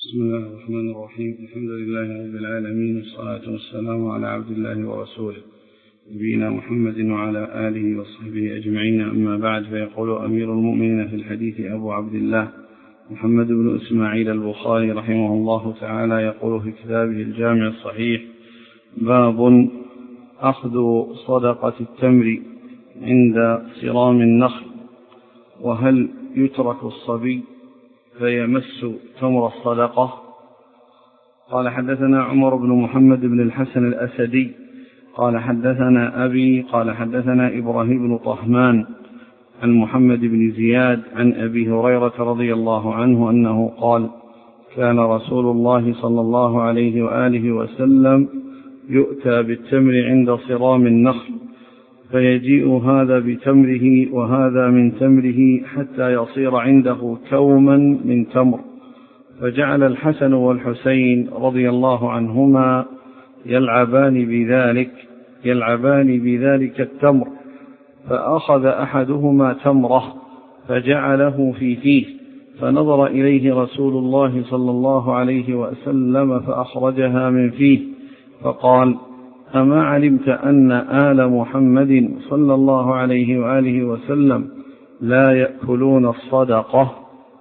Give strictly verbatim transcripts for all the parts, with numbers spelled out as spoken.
بسم الله الرحمن الرحيم. الحمد لله رب العالمين، والصلاة والسلام على عبد الله ورسوله نبينا محمد وعلى آله وصحبه أجمعين. أما بعد، فيقول أمير المؤمنين في الحديث أبو عبد الله محمد بن إسماعيل البخاري رحمه الله تعالى، يقول في كتابه الجامع الصحيح: باب أخذ صدقة التمر عند صرام النخل، وهل يترك الصبي فيمس تمر الصدقة؟ قال: حدثنا عمر بن محمد بن الحسن الأسدي قال حدثنا أبي قال حدثنا إبراهيم بن طهمان عن محمد بن زياد عن أبي هريرة رضي الله عنه أنه قال: كان رسول الله صلى الله عليه وآله وسلم يؤتى بالتمر عند صرام النخل، فيجيء هذا بتمره وهذا من تمره حتى يصير عنده كوما من تمر، فجعل الحسن والحسين رضي الله عنهما يلعبان بذلك يلعبان بذلك التمر، فأخذ أحدهما تمره فجعله في فيه، فنظر إليه رسول الله صلى الله عليه وسلم فأخرجها من فيه، فقال: أما علمت أن آل محمد صلى الله عليه وآله وسلم لا يأكلون الصدقة؟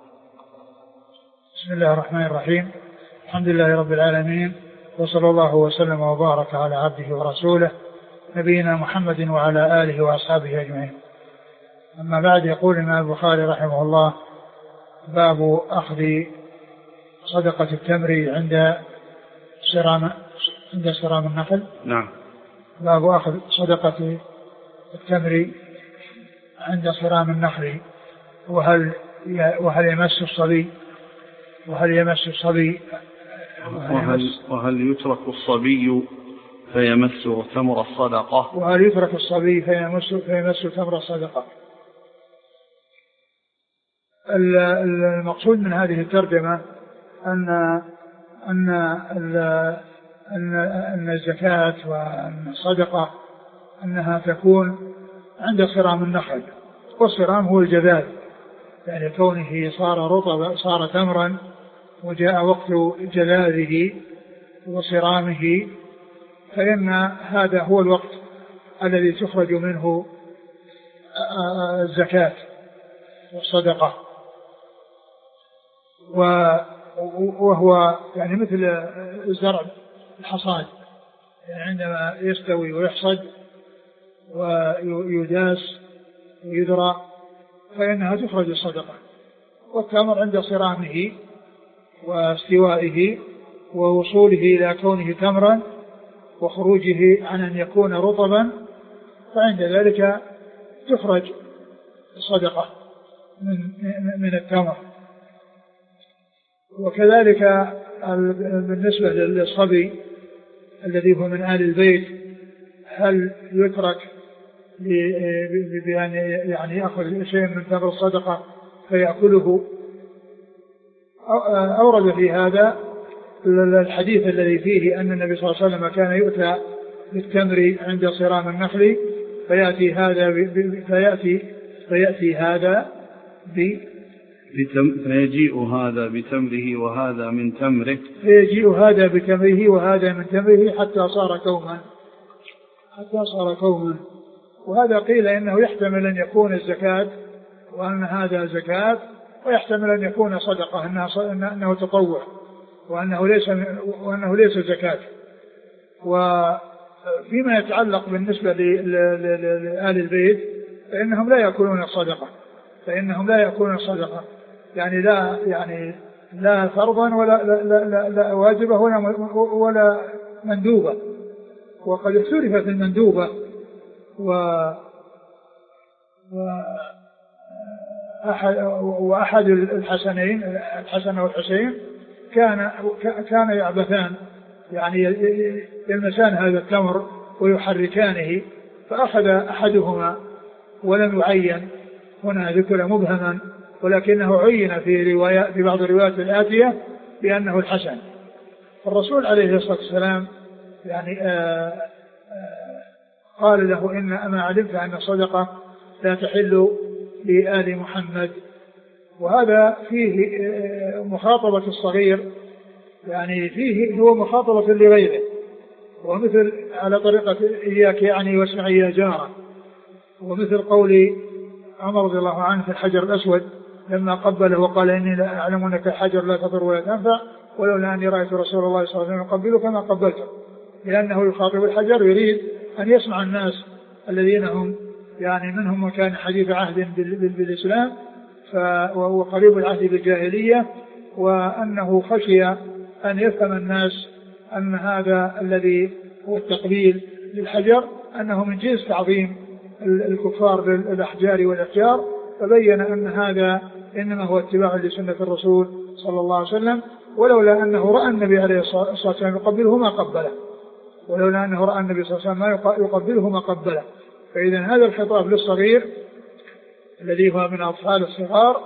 بسم الله الرحمن الرحيم. الحمد لله رب العالمين، وصلى الله وسلم وبارك على عبده ورسوله نبينا محمد وعلى آله وأصحابه أجمعين. أما بعد، يقول الإمام البخاري رحمه الله: باب أخذ صدقة التمر عند صرام عند صرام النخل. نعم. باب أخذ صدقة التمر عند صرام النخل، وهل وهل يمس الصبي وهل يمس الصبي وهل, وهل يترك الصبي فيمس تمر الصدقة وهل يترك الصبي فيمس فيمس تمر الصدقة. المقصود من هذه الترجمة أن أن أن أن الزكاة وأن الصدقة أنها تكون عند صرام النخل، والصرام هو الجذاذ، يعني كونه صار رطبا صار تمرا وجاء وقت جذاذه وصرامه، فإن هذا هو الوقت الذي تخرج منه الزكاة والصدقة، وهو يعني مثل الزرع الحصاد، يعني عندما يستوي ويحصد ويداس ويذرى فإنها تخرج الصدقة. والتمر عند صرامه واستوائه ووصوله إلى كونه تمرا وخروجه عن أن يكون رطبا، فعند ذلك تخرج الصدقة من, من التمر. وكذلك بالنسبة للصبي الذي هو من آل البيت، هل يترك بأن يعني يأخذ شيء من تمر الصدقة فيأكله؟ أورد في هذا الحديث الذي فيه أن النبي صلى الله عليه وسلم كان يؤتى بالتمر عند صرام النخل، فيأتي هذا فيأتي فيأتي هذا ب فيجيء هذا بتمره وهذا من تمره فيجيء هذا بتمره وهذا من تمره حتى صار كوما حتى صار كوما وهذا قيل إنه يحتمل أن يكون الزكاة وأن هذا زكاة، ويحتمل أن يكون صدقة أنه تطوع وأنه ليس وأنه ليس زكاة. وفيما يتعلق بالنسبة لآل البيت فإنهم لا يأكلون الصدقة فإنهم لا يأكلون الصدقة يعني لا يعني لا فرضا ولا لا لا لا واجبة ولا ولا مندوبة، وقد اختلف في المندوبة. و وأحد وأحد الحسنين الحسن والحسين كان كان يعبثان، يعني يلمسان هذا التمر ويحركانه، فأخذ أحدهما ولم يعين، هنا ذكر مبهما ولكنه عين في رواية في بعض الروايات الآتية بأنه الحسن. الرسول عليه الصلاة والسلام يعني آآ آآ قال له: إن أما علمت أن الصدقة لا تحل لآل محمد. وهذا فيه مخاطبة الصغير يعني فيه هو مخاطبة لغيره، ومثل على طريقة إياك يعني واسمعي يا جارة، ومثل قول عمر رضي الله عنه في الحجر الأسود لما قبله وقال إني لا أعلم أنك الحجر لا تضر ولا تنفع ولولا أني رأيت رسول الله صلى الله عليه وسلم يقبلك ما قبلته، لأنه يخاطب الحجر يريد أن يسمع الناس الذين هم يعني منهم من كان حديث عهد بالإسلام وهو قريب العهد بالجاهلية، وأنه خشي أن يفهم الناس أن هذا الذي هو التقبيل للحجر أنه من جنس تعظيم الكفار للأحجار والأحجار، فبين أن هذا إنما هو اتباع لسنة الرسول صلى الله عليه وسلم، ولولا أنه رأى النبي عليه الصلاة والسلام يقبله ما قبله، ولولا أنه رأى النبي صلى الله عليه وسلم يقبله ما قبله. فإذا هذا الخطاب للصغير الذي هو من أطفال الصغار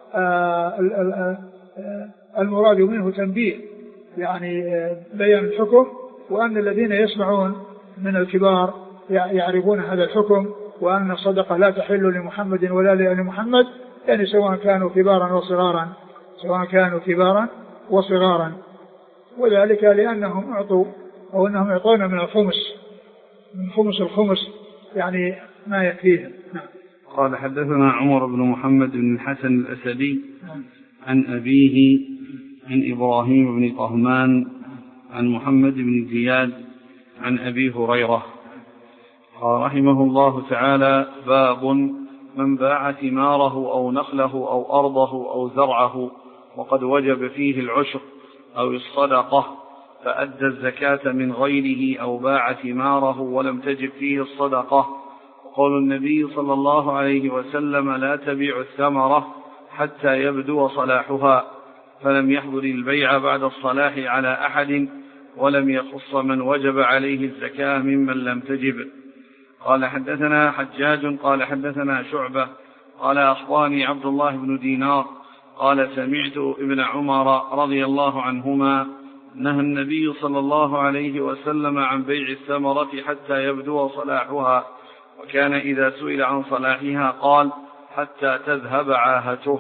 المراد منه تنبيه يعني بيان الحكم، وأن الذين يسمعون من الكبار يعرفون هذا الحكم، وأن الصدقة لا تحل لمحمد ولا لآل محمد، يعني سواء كانوا كبارا وصغارا سواء كانوا كبارا وصغارا وذلك لأنهم أعطوا أو أنهم يعطون من الخمس من خمس الخمس يعني ما يكفيهم. نعم. قال حدثنا عمر بن محمد بن الحسن الأسدي عن أبيه عن إبراهيم بن طهمان عن محمد بن زياد عن أبي هريرة قال رحمه الله تعالى: باب من باع ثماره أو نخله أو أرضه أو زرعه وقد وجب فيه العشر أو الصدقة فأدى الزكاة من غيره أو باع ثماره ولم تجب فيه الصدقة. وقول النبي صلى الله عليه وسلم: لا تبيع الثمرة حتى يبدو صلاحها، فلم يحضر البيع بعد الصلاح على أحد ولم يخص من وجب عليه الزكاة ممن لم تجب. قال حدثنا حجاج قال حدثنا شعبة قال أخبرني عبد الله بن دينار قال سمعت ابن عمر رضي الله عنهما نهى النبي صلى الله عليه وسلم عن بيع الثمرة حتى يبدو صلاحها، وكان إذا سئل عن صلاحها قال: حتى تذهب عاهته.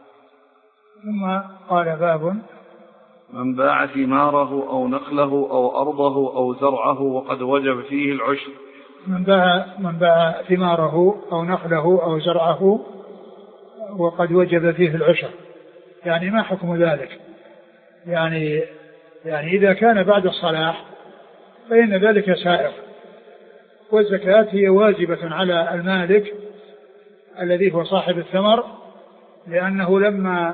ثم قال: باب من باع ثماره أو نخله أو أرضه أو زرعه وقد وجب فيه العشر. من باع من باع ثماره أو نخله أو زرعه وقد وجب فيه العشر، يعني ما حكم ذلك؟ يعني يعني إذا كان بعد الصلاح فإن ذلك سائغ، والزكاة هي واجبة على المالك الذي هو صاحب الثمر، لأنه لما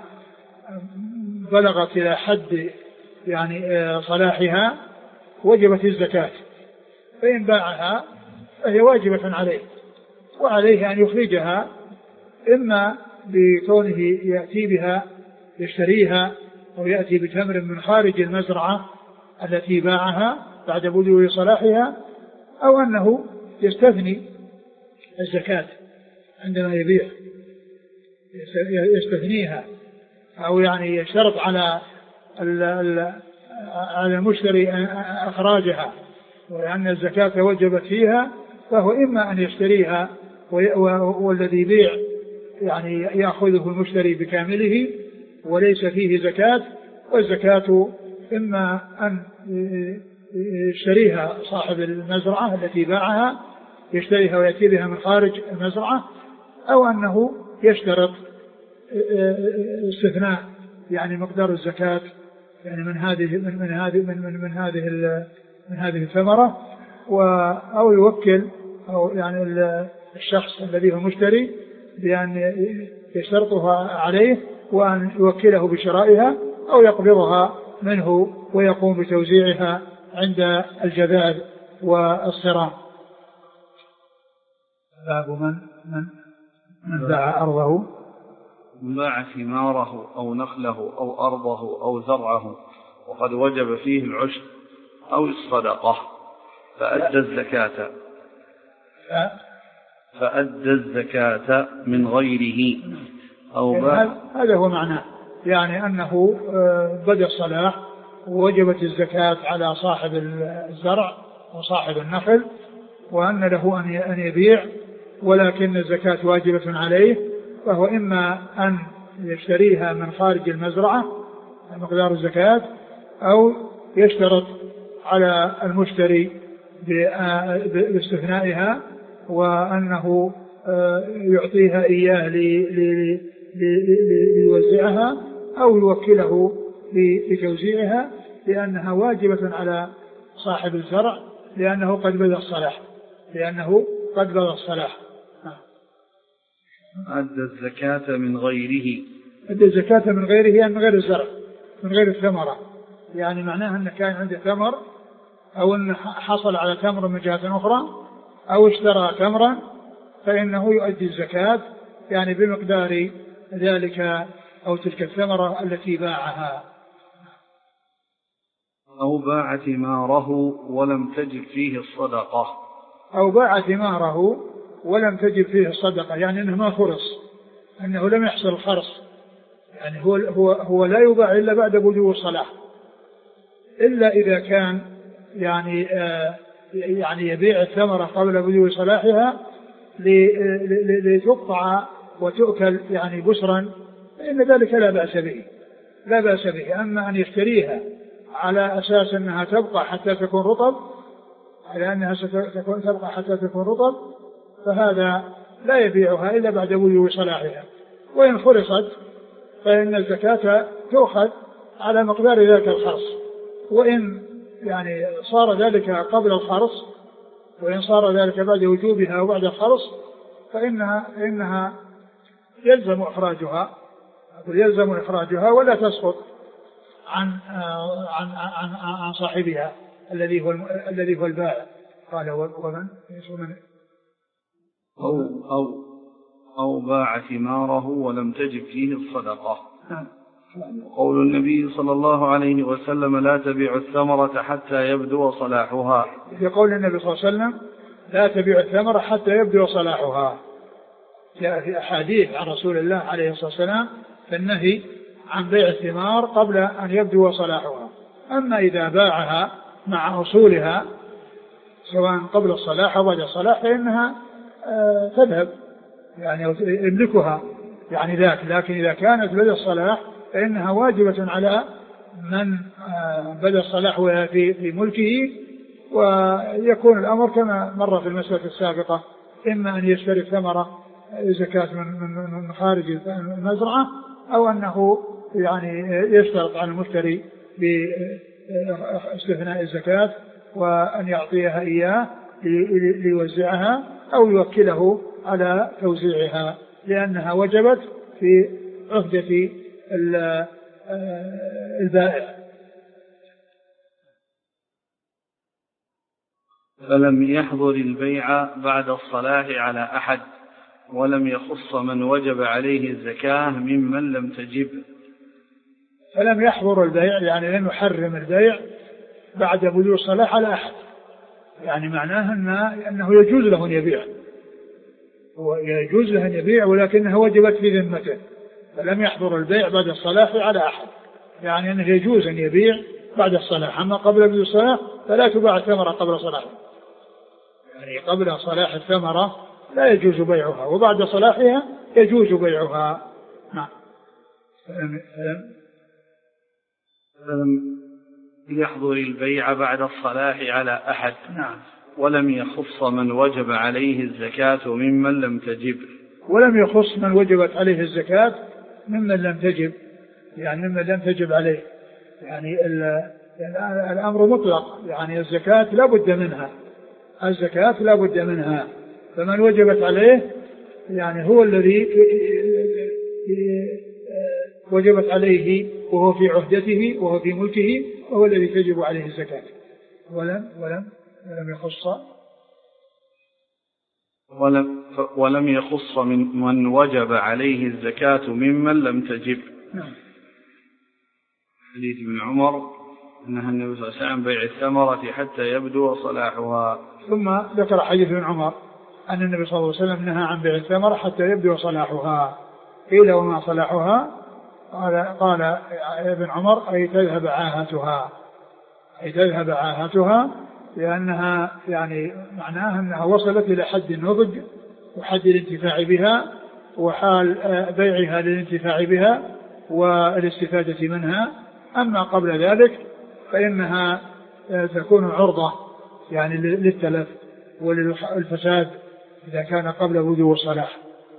بلغت إلى حد يعني صلاحها وجبت الزكاة، فإن باعها فهي واجبة عليه، وعليه أن يخرجها إما بكونه يأتي بها يشتريها أو يأتي بتمر من خارج المزرعة التي باعها بعد بدو صلاحها، أو أنه يستثني الزكاة عندما يبيع يستثنيها، أو يعني يشترط على على المشتري أخراجها، وأن الزكاة وجبت فيها، فهو إما أن يشتريها والذي يبيع يعني يأخذه المشتري بكامله وليس فيه زكاة، والزكاة إما أن يشتريها صاحب المزرعة التي باعها يشتريها ويأتي بها من خارج المزرعة، أو أنه يشترط استثناء يعني مقدار الزكاة يعني من هذه من من هذه من من, من هذه من هذه الثمرة، أو يوكل أو يعني الشخص الذي هو مشتري بأن يشترطها عليه وأن يوكله بشرائها، أو يقبضها منه ويقوم بتوزيعها عند الجذاذ والصرام. باب من من من باع أرضه من باع ثماره أو نخله أو أرضه أو زرعه وقد وجب فيه العشر أو الصدقة فأدى الزكاة فأدى الزكاة من غيره أو باع. هذا هو معناه، يعني أنه بدأ الصلاح ووجبت الزكاة على صاحب الزرع وصاحب النخل، وأن له أن يبيع ولكن الزكاة واجبة عليه، فهو إما أن يشتريها من خارج المزرعة مقدار الزكاة، أو يشترط على المشتري باستثنائها وأنه يعطيها إياه ليوزعها أو يوكله لتوزيعها، لأنها واجبة على صاحب الزرع لأنه قد بدا الصلاح لأنه قد بدا الصلاح. أدى الزكاة من غيره أدى الزكاة من غيره يعني من غير الزرع من غير الثمرة، يعني معناها أن كان عنده ثمر أو أن حصل على تمر من جهة أخرى أو اشترى تمرا فإنه يؤدي الزكاة يعني بمقدار ذلك أو تلك الثمرة التي باعها. أو باع ثماره ولم تجب فيه الصدقة أو باع ثماره ولم تجب فيه الصدقة، يعني أنه ما خرص، أنه لم يحصل الخرص، يعني هو, هو, هو لا يباع إلا بعد بدو الصلاح، إلا إذا كان يعني آه يعني يبيع الثمرة قبل بدو صلاحها لتقطع وتؤكل يعني بسرا، فإن ذلك لا بأس به لا بأس به. أما أن يشتريها على أساس أنها تبقى حتى تكون رطب على أنها تبقى حتى تكون رطب فهذا لا يبيعها إلا بعد بدو صلاحها، وإن خلصت فإن الزكاة تؤخذ على مقدار ذلك الخرص، وإن يعني صار ذلك قبل الخرص وإن صار ذلك بعد وجوبها وبعد الخرص فإنها, فإنها يلزم إخراجها يلزم إخراجها ولا تسقط عن عن عن عن صاحبها الذي هو الذي هو البائع. قال ومن أو أو أو باع ثماره ولم تجب فيه الصدقة. قول النبي صلى الله عليه وسلم لا تبيع الثمرة حتى يبدو صلاحها. في قول النبي صلى الله عليه وسلم لا تبيع الثمرة حتى يبدو صلاحها، جاء في أحاديث عن رسول الله عليه الصلاة والسلام في النهي عن بيع الثمار قبل أن يبدو صلاحها. أما إذا باعها مع أصولها سواء قبل الصلاح أو بعد الصلاح فإنها آه تذهب يعني يملكها يعني ذاك، لكن إذا كانت بدأ الصلاح فإنها واجبة على من آه بدأ الصلاح وهي في, في ملكه، ويكون الأمر كما مر في المسألة السابقة، إما أن يشتري الثمرة زكاة من, من, من خارج المزرعة أو أنه يعني يشترط على المشتري باستثناء الزكاة وأن يعطيها إياه ليوزعها أو يوكله على توزيعها لأنها وجبت في عهدة البائع. فلم يحضر البيع بعد الصلاح على أحد ولم يخص من وجب عليه الزكاة ممن لم تجب. فلم يحضر البيع يعني لم يحرم البيع بعد بدو الصلاح على أحد، يعني معناه أنه يجوز له أن يبيع ويجوز له أن يبيع ولكنها وجبت في ذمته. فلم يحضر البيع بعد الصلاح على أحد، يعني أنه يجوز أن يبيع بعد الصلاح، أما قبل بدو الصلاح فلا تباع الثمرة قبل صلاحها، يعني قبل صلاح الثمرة لا يجوز بيعها وبعد صلاحها يجوز بيعها. نعم. فلم, فلم يحضر البيع بعد الصلاح على أحد. نعم. ولم يخص من وجب عليه الزكاة ممن لم تجب. ولم يخص من وجبت عليه الزكاة ممن لم تجب، يعني ممن لم تجب عليه، يعني الأمر مطلق، يعني الزكاة لا بد منها الزكاة لا بد منها فمن وجبت عليه يعني هو الذي وجبت عليه وهو في عهدته وهو في ملكه وهو الذي تجب عليه الزكاة. ولم ولم ولم يخص ولم ولم يخص من من وجب عليه الزكاة ممن لم تجب. نعم. حديث ابن عمر أنها النبي صلى الله عليه وسلم بيع الثمرة حتى يبدو صلاحها. ثم ذكر حديث ابن عمر أن النبي صلى الله عليه وسلم نهى عن بيع الثمرة حتى يبدو صلاحها. قيل وما صلاحها؟ قال, قال ابن عمر أي تذهب عاهتها أي تذهب عاهتها لأنها يعني معناها أنها وصلت إلى حد النضج وحد الانتفاع بها وحال بيعها للانتفاع بها والاستفادة منها. أما قبل ذلك فإنها تكون عرضة يعني للتلف وللفساد إذا كان قبل وجوب الصلاة.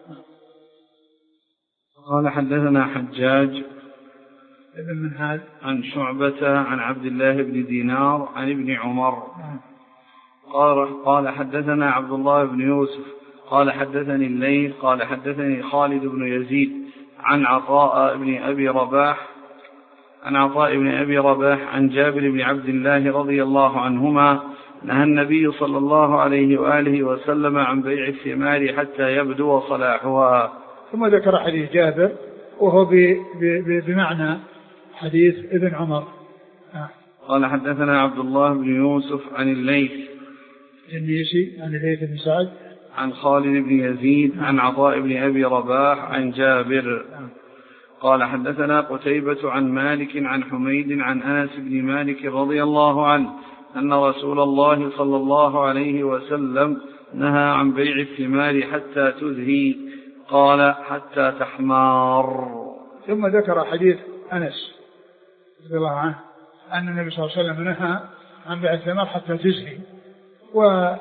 قال حدثنا حجاج ابن منهال عن شعبة عن عبد الله بن دينار عن ابن عمر قال قال حدثنا عبد الله بن يوسف قال حدثني الليث قال حدثني خالد بن يزيد عن عطاء بن أبي رباح عن عطاء بن أبي رباح عن جابر بن عبد الله رضي الله عنهما نهى النبي صلى الله عليه وآله وسلم عن بيع الثمار حتى يبدو صلاحها. ثم ذكر حديث جابر وهو بمعنى حديث ابن عمر. آه. قال حدثنا عبد الله بن يوسف عن الليث الجنيسي عن الليث بن سعد عن خالد بن يزيد عن عطاء بن أبي رباح عن جابر. آه. قال حدثنا قتيبة عن مالك عن حميد عن أنس بن مالك رضي الله عنه أن رسول الله صلى الله عليه وسلم نهى عن بيع الثمار حتى تزهي قال حتى تحمار. ثم ذكر حديث أنس رضي الله عنه أن النبي صلى الله عليه وسلم نهى عن بيع الثمار حتى تزهي و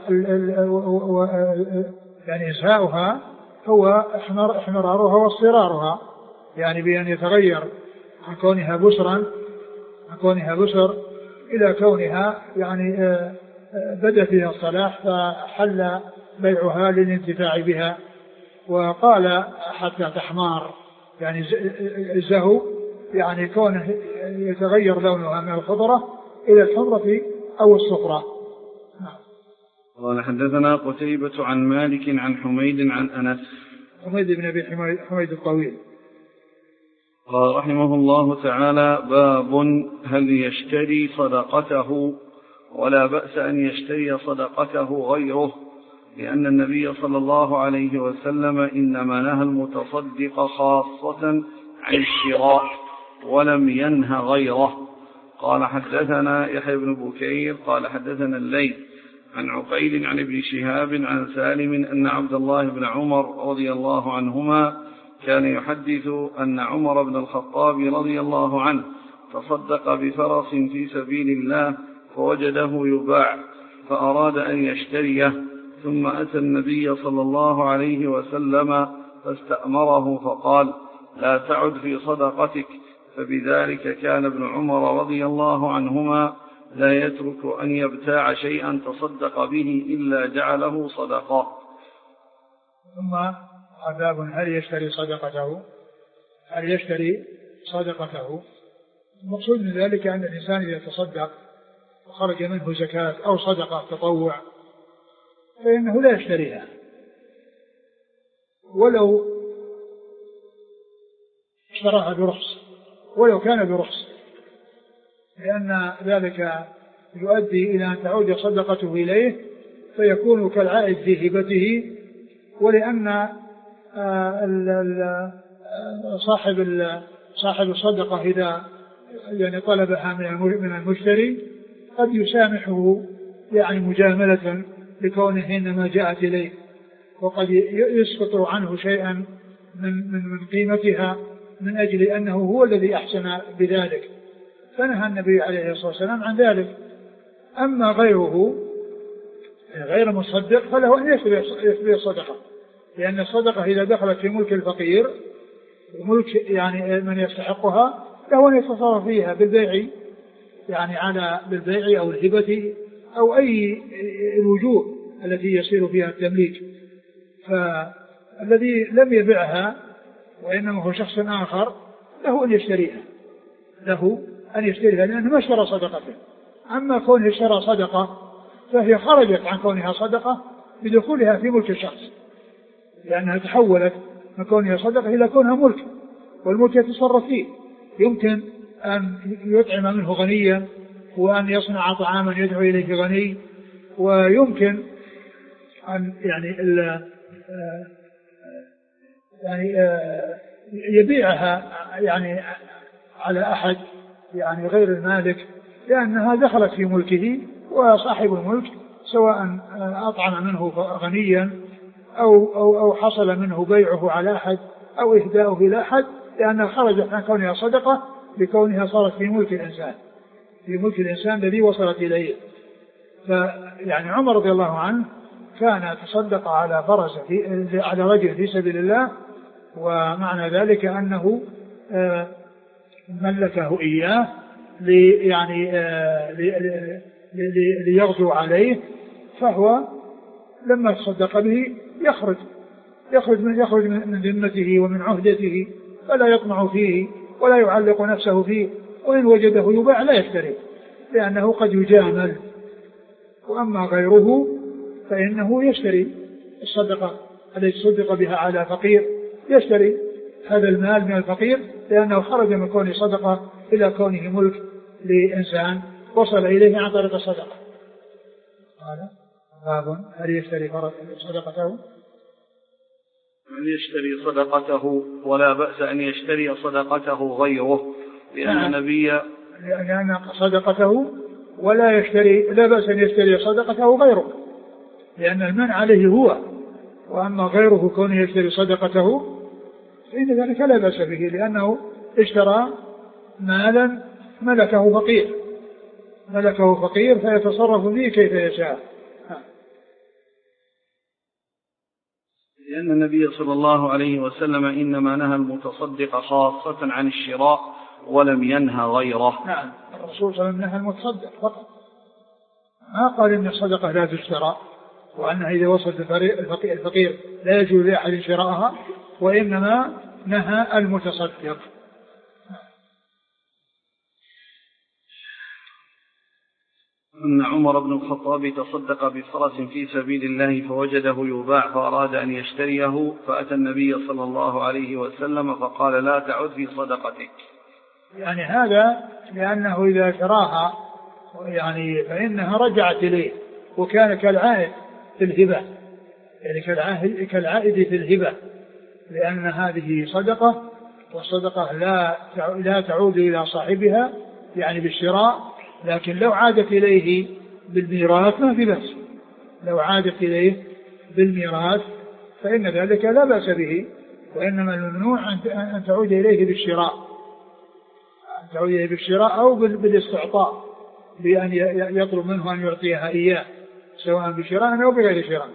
يعني إزهاؤها هو احمرارها واصفرارها يعني بأن يتغير عن كونها بشرا عن كونها بشر إلى كونها يعني بدأ فيها الصلاح فحل بيعها للانتفاع بها. وقال حتى تحمار يعني الزهو يعني كونه يتغير لونها من الخضرة إلى الحمرة أو الصفرة. قال حدثنا قتيبة عن مالك عن حميد عن أنس حميد بن أبي حميد الطويل قال رحمه الله تعالى باب هل يشتري صدقته ولا بأس أن يشتري صدقته غيره لأن النبي صلى الله عليه وسلم إنما نهى المتصدق خاصة عن الشراء ولم ينه غيره. قال حدثنا يحيى بن بكير قال حدثنا الليث عن عقيل عن ابن شهاب عن سالم أن عبد الله بن عمر رضي الله عنهما كان يحدث أن عمر بن الخطاب رضي الله عنه تصدق بفرس في سبيل الله فوجده يباع فأراد أن يشتريه ثم أتى النبي صلى الله عليه وسلم فاستأمره فقال لا تعد في صدقتك. فبذلك كان ابن عمر رضي الله عنهما لا يترك أن يبتاع شيئا تصدق به إلا جعله صدقة. ثم عذاب هل يشتري صدقته هل يشتري صدقته المقصود من ذلك أن الإنسان إذا تصدق وخرج منه زكاة أو صدقة تطوع فإنه لا يشتريها ولو اشتراها برخص ولو كان برخص لأن ذلك يؤدي إلى أن تعود صدقته إليه فيكون كالعائد في هبته ولأن صاحب صاحب الصدقة إذا يعني طلبها من المشتري قد يسامحه يعني مجاملة لكونه إنما جاءت إليه وقد يسقط عنه شيئا من من من قيمتها من أجل أنه هو الذي أحسن بذلك فنهى النبي عليه الصلاة والسلام عن ذلك. أما غيره غير مصدق فله أن يشتري الصدقة لأن الصدقة إذا دخلت في ملك الفقير ملك يعني من يستحقها له أن يتصرف فيها بالبيع يعني على بالبيع أو الهبة أو أي الوجوه التي يصير فيها التمليك. فالذي لم يبيعها وإنما هو شخص آخر له أن يشتريها له أن يشتريها لأنه ما اشترى صدقته. أما كونه اشترى صدقة فهي خرجت عن كونها صدقة بدخولها في ملك الشخص لأنها تحولت من كونها صدقة إلى كونها ملك والملك يتصرف فيه يمكن أن يطعم منه غنيا وأن يصنع طعاما يدعو إليه غني ويمكن أن يعني يعني يبيعها يعني على أحد يعني غير المالك لأنها دخلت في ملكه وصاحب الملك سواء أطعم منه غنيا أو, أو, أو حصل منه بيعه على أحد أو إهداؤه إلى أحد لأنها خرجت عن كونها صدقة لكونها صارت في ملك الإنسان في ملك الإنسان الذي وصلت إليه. فيعني عمر رضي الله عنه كان تصدق على فرس في على رجل في سبيل الله، ومعنى ذلك أنه ملكه إياه لي يعني ليغزو عليه، فهو لما تصدق به يخرج يخرج من يخرج من ذمته ومن عهدته، فلا يطمع فيه ولا يعلق نفسه فيه، وإن وجده يباع لا يشتري لأنه قد يجامل. وأما غيره فإنه يشتري الصدقة التي صدق بها على فقير، يشتري هذا المال من الفقير لأنه خرج من كونه صدقة إلى كونه ملك لإنسان وصل إليه عن طريق الصدقة. هذا باب هل يشتري صدقته؟ من يشتري صدقته ولا بأس أن يشتري صدقته غيره، لأن النبي لأن صدقته ولا يشتري لا بأس أن يشتري صدقته غيره، لأن المنع عليه هو، وأما غيره كونه يشتري صدقته فإن ذلك لا بأس به، لأنه اشترى مالا ملكه فقير ملكه فقير فيتصرف فيه كيف يشاء. لأن النبي صلى الله عليه وسلم إنما نهى المتصدق خاصة عن الشراء ولم ينهى غيره. نعم، الرسول صلى الله عليه وسلم نهى المتصدق فقط، ما قال إن الصدقة لا تشترى، وأنها إذا وصلت الفقير لا يجوز لأحد شراءها، وإنما نهى المتصدق. أن عمر بن الخطاب تصدق بفرس في سبيل الله فوجده يباع فأراد أن يشتريه، فأتى النبي صلى الله عليه وسلم فقال لا تعد في صدقتك. يعني هذا لأنه إذا شراها يعني فإنها رجعت إليه، وكان كالعائد في الهبة، يعني كالعائد في الهبة، لأن هذه صدقة، والصدقة لا لا تعود إلى صاحبها يعني بالشراء، لكن لو عادت إليه بالميراث ما في بأس، لو عادت إليه بالميراث فإن ذلك لا بأس به، وإنما الممنوع أن تعود إليه بالشراء أن تعود إليه بالشراء أو بالاستعطاء، بأن يطلب منه أن يعطيها إياه سواء بشراء أو بغير شراء.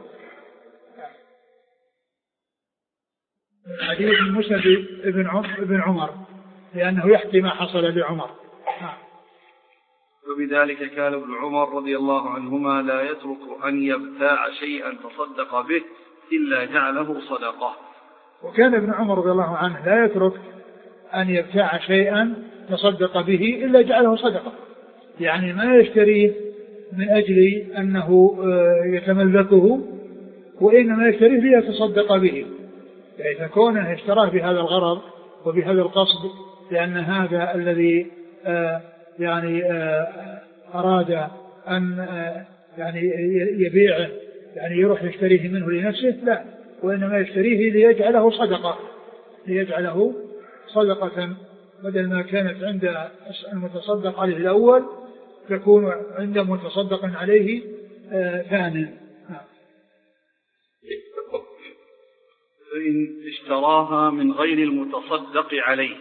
حديث مسند ابن عمر لأنه يحكي ما حصل لعمر. وبذلك كان ابن عمر رضي الله عنهما لا يترك أن يبتاع شيئا تصدق به إلا جعله صدقة. وكان ابن عمر رضي الله عنه لا يترك أن يبتاع شيئا تصدق به إلا جعله صدقة، يعني ما يشتريه من أجل أنه يتملكه، وإنما يشتريه ليتصدق به، يعني فكونه اشتراه بهذا الغرض وبهذا القصد، لأن هذا الذي آه يعني آه أراد أن آه يعني يبيعه، يعني يروح يشتريه منه لنفسه، لا، وإنما يشتريه ليجعله صدقة ليجعله صدقة بدل ما كانت عند المتصدق عليه الأول تكون عند متصدق عليه آه ثاني. فإن اشتراها من غير المتصدق عليه،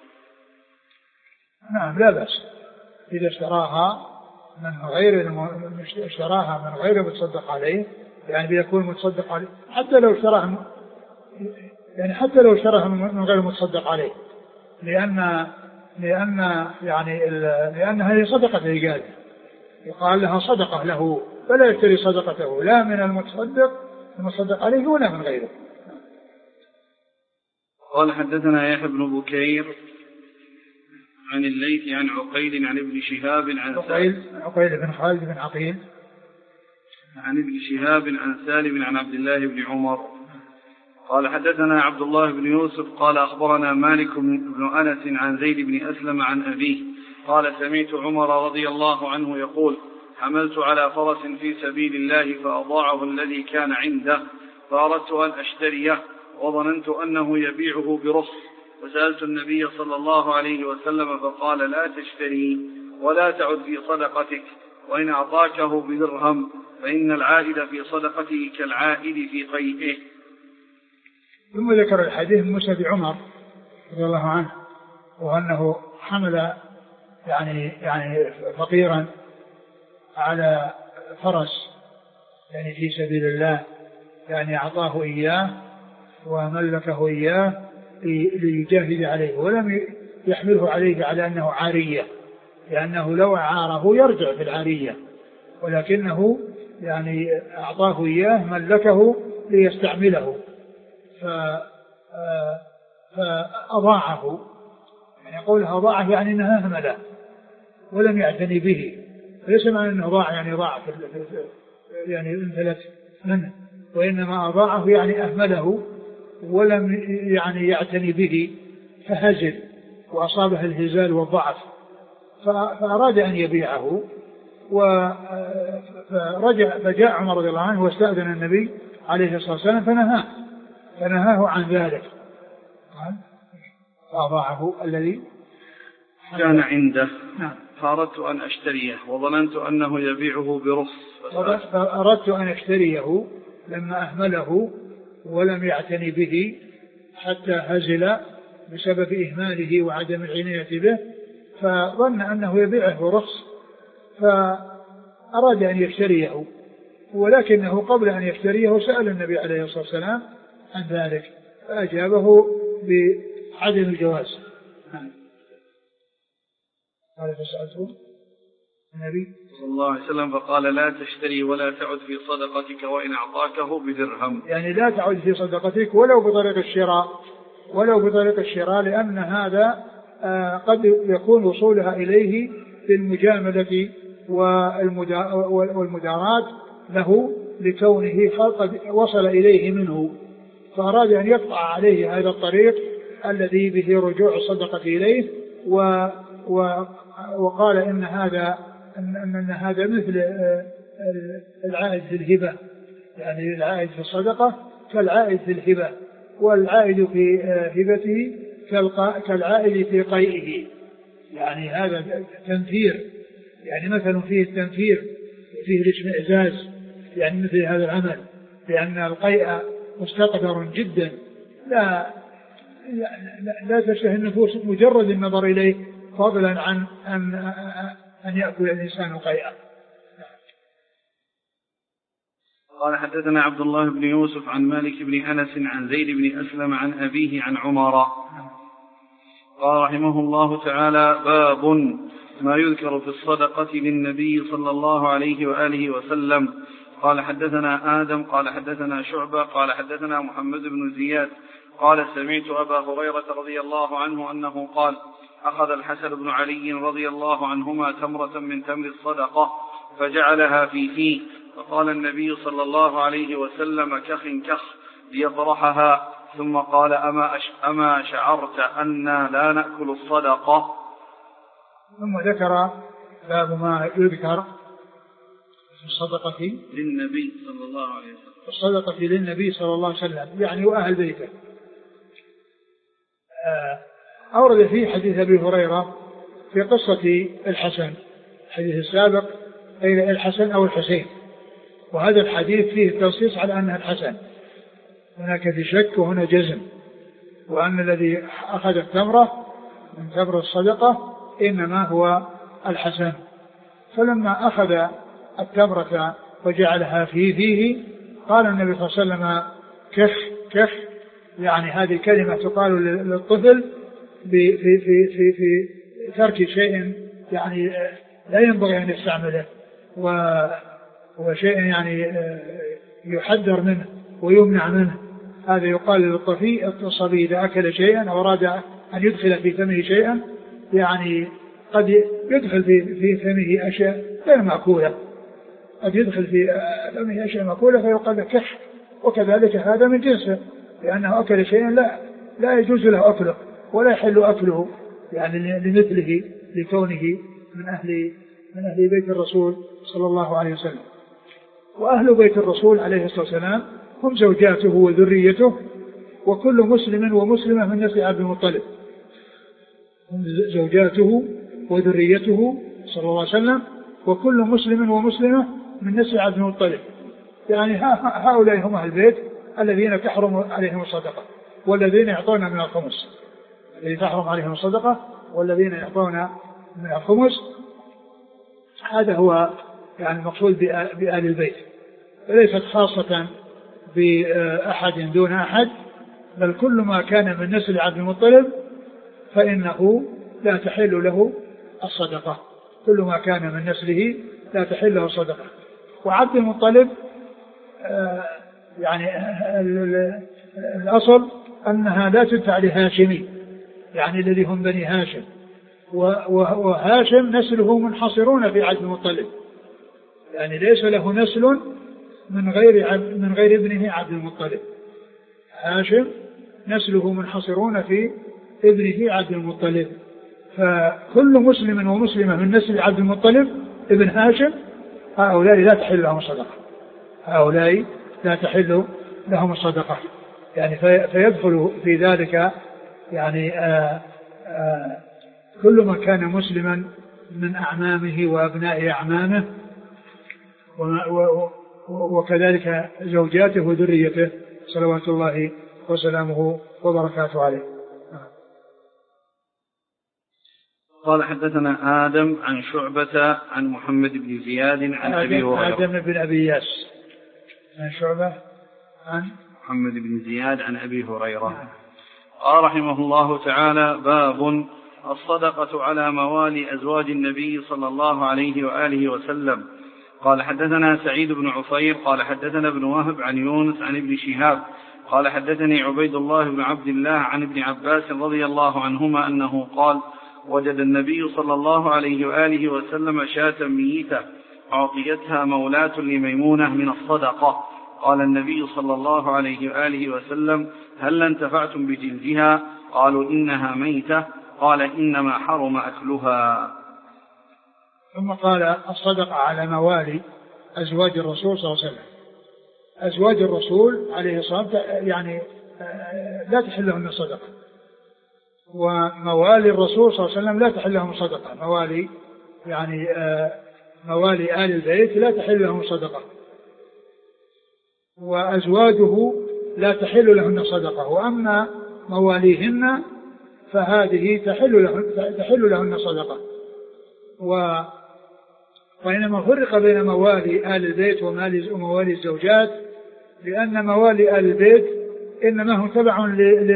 نعم لا بأس، إذا اشتراها من غير اشتراها من غير المتصدق عليه، يعني بيكون متصدق عليه حتى لو اشتراها يعني حتى لو اشتراها من غير المتصدق عليه، لأن لأن يعني لأنها هي صدقة رجال، يقال لها صدقة له، فلا يشتري صدقته لا من المتصدق المتصدق عليه ولا من غيره. قال حدثنا يحيى بن بكير عن الليث عن عقيل عن ابن شهاب عن عقيل عقيل بن خالد بن عقيل عن ابن شهاب عن سالم عن عبد الله بن عمر قال حدثنا عبد الله بن يوسف قال أخبرنا مالك بن أنس عن زيد بن أسلم عن أبيه قال سمعت عمر رضي الله عنه يقول حملت على فرس في سبيل الله فأضاعه الذي كان عنده فأردت أن أشتريه وظننت أنه يبيعه برخص، وسألت النبي صلى الله عليه وسلم فقال لا تشتري ولا تعد في صدقتك، وإن أعطاكه بدرهم فإن العائد في صدقته كالعائد في قيئه. ثم ذكر الحديث موسى بن عمر رضي الله عنه، وأنه حمل يعني يعني فقيرا على فرس يعني في سبيل الله، يعني أعطاه إياه وملكه إياه ليجاهد عليه، ولم يحمله عليه على أنه عارية، لأنه لو أعاره يرجع في العارية، ولكنه يعني أعطاه إياه ملكه ليستعمله فأضاعه. يعني قولها أضاعه يعني أنها أهمله ولم يعتني به، ليس معنى أنه ضاع يعني ضاع يعني انفلت منه، وإنما أضاعه يعني أهمله ولم يعني يعتني به فهزل وأصابه الهزال والضعف، فأراد أن يبيعه، فرجع فجاء عمر رضي الله عنه واستأذن النبي عليه الصلاة والسلام فنهاه فنهاه عن ذلك، فأضاعه الذي كان عنده. فأردت أن أشتريه وظننت أنه يبيعه برخص، فأردت أن أشتريه لما أهمله ولم يعتني به حتى هزل بسبب إهماله وعدم العناية به، فظن أنه يبيعه برخص فأراد أن يشتريه، ولكنه قبل أن يشتريه سأل النبي عليه الصلاة والسلام عن ذلك فأجابه بعدم الجواز. قال فسألته النبي صلى الله عليه وسلم فقال لا تشتري ولا تعد في صدقتك وإن أعطاكه بدرهم، يعني لا تعد في صدقتك ولو بطريق الشراء ولو بطريق الشراء لأن هذا آه قد يكون وصولها إليه بالمجاملة والمدارات له لكونه قد وصل إليه منه، فأراد أن يقطع عليه هذا الطريق الذي به رجوع الصدقة إليه، و وقال إن هذا أن, أن هذا مثل العائد في الهبة، يعني العائد في الصدقة كالعائد في الهبة، والعائد في هبته كالعائد في قيئه، يعني هذا تنفير، يعني مثل فيه التنفير فيه الاشمئزاز، يعني مثل هذا العمل، لأن القيء مستقدر جدا لا لا تشتهي النفوس مجرد النظر إليه فضلا عن أن, أن يأكل الإنسان قيئا. قال حدثنا عبد الله بن يوسف عن مالك بن أنس عن زيد بن أسلم عن أبيه عن عمر قال رحمه الله تعالى باب ما يذكر في الصدقة للنبي صلى الله عليه وآله وسلم. قال حدثنا آدم قال حدثنا شعبة قال حدثنا محمد بن زياد قال سمعت أبا هريرة رضي الله عنه أنه قال أخذ الحسن بن علي رضي الله عنهما تمرة من تمر الصدقة فجعلها في فيه، فقال النبي صلى الله عليه وسلم كخ كخ ليطرحها، ثم قال أما, أش أما شعرت أننا لا نأكل الصدقة. ثم ذكر باب ما يذكر في الصدقة للنبي صلى الله عليه وسلم، الصدقة للنبي صلى الله عليه وسلم يعني وأهل بيته. أورد فيه حديث أبي هريرة في قصة الحسن، الحديث السابق قيل الحسن أو الحسين، وهذا الحديث فيه التنصيص على أنها الحسن، هناك في شك وهنا جزم، وأن الذي أخذ التمرة من تمر الصدقة إنما هو الحسن. فلما أخذ التمرة وجعلها في فيه قال النبي صلى الله عليه وسلم كف كف، يعني هذه كلمة تقال للطفل في في في في, في ترك شيء يعني لا ينبغي أن يستعمله، وشيء يعني يحذر منه ويمنع منه، هذا يقال للطفي الصبي إذا أكل شيئا أو أراد أن يدخل في فمه شيئا، يعني قد يدخل في في فمه أشياء غير مأكولة، قد يدخل في فمه أشياء مأكولة فيقال له كح، وكذلك هذا من جنسه لأنه أكل شيئا لا لا يجوز له أكله ولا يحل أكله، يعني لمثله لكونه من أهل من أهل بيت الرسول صلى الله عليه وسلم. وأهل بيت الرسول عليه الصلاة والسلام هم زوجاته وذريته وكل مسلم ومسلمة من نسل عبد المطلب، هم زوجاته وذريته صلى الله عليه وسلم وكل مسلم ومسلمة من نسل عبد المطلب، يعني هؤلاء هم أهل البيت الذين تحرم عليهم الصدقة والذين يعطون من الخمس، الذين تحرم عليهم الصدقة والذين يعطون من الخمس. هذا هو يعني المقصود بآل البيت، وليست خاصة بأحد دون أحد، بل كل ما كان من نسل عبد المطلب فإنه لا تحل له الصدقة، كل ما كان من نسله لا تحل له الصدقة. وعبد المطلب يعني الأصل أنها لا تدفع لهاشمي، يعني الذي هم بني هاشم، وهاشم نسله منحصرون في عبد المطلب، يعني ليس له نسل من غير من غير ابنه عبد المطلب. هاشم نسله منحصرون في ابنه عبد المطلب، فكل مسلم ومسلمة من نسل عبد المطلب ابن هاشم هؤلاء لا تحل لهم الصدقة، هؤلاء لا تحل لهم الصدقة، يعني فيدخل في ذلك يعني آآ آآ كل من كان مسلما من أعمامه وأبناء أعمامه، وكذلك زوجاته وذريته صلوات الله وسلامه وبركاته عليه. قال حدثنا آدم عن شعبة عن محمد بن زياد عن أبي هريرة. آدم بن أبي ياس عن شعبة عن محمد بن زياد عن أبي هريرة. قال رحمه الله تعالى: باب الصدقة على موالي أزواج النبي صلى الله عليه وآله وسلم. قال حدثنا سعيد بن عفير قال حدثنا ابن وهب عن يونس عن ابن شهاب قال حدثني عبيد الله بن عبد الله عن ابن عباس رضي الله عنهما أنه قال: وجد النبي صلى الله عليه وآله وسلم شاة ميتة أعطيتها مولاة لميمونة من الصدقة. قال النبي صلى الله عليه وآله وسلم: هل انتفعتم بجلدها؟ قالوا: إنها ميتة. قال: إنما حرم أكلها. ثم قال: الصدقة على موالي أزواج الرسول صلى الله عليه وسلم. أزواج الرسول عليه الصلاة والسلام يعني لا تحل لهم الصدقة، وموالي الرسول صلى الله عليه وسلم لا تحل لهم صدقة، موالي يعني موالي آل البيت لا تحل لهم صدقة، وأزواجه لا تحل لهن صدقة، وأما مواليهن فهذه تحل لهن, تحل لهن صدقة. و وإنما فرق بين موالي آل البيت وموالي الزوجات، لأن موالي آل البيت إنما هم تبع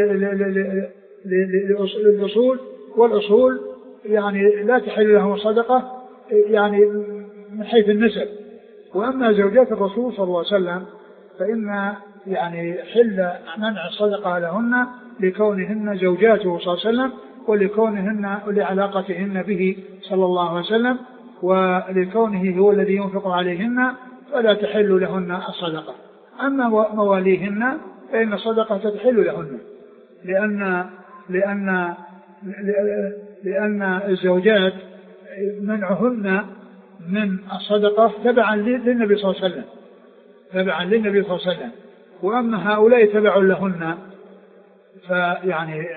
للأصول، والأصول يعني لا تحل لهم صدقة يعني من حيث النسب. وأما زوجات الرسول صلى الله عليه وسلم فإن يعني حل منع الصدقة لهن لكونهن زوجاته صلى الله عليه وسلم، ولكونهن ولعلاقتهن به صلى الله عليه وسلم، ولكونه هو الذي ينفق عليهن فلا تحل لهن الصدقة. أما مواليهن فإن الصدقة تحل لهن، لأن لأن لأن الزوجات منعهن من الصدقة تبعا للنبي صلى الله عليه وسلم، تبعا للنبي صلى الله عليه وسلم. وأما هؤلاء تبع لهن فيعني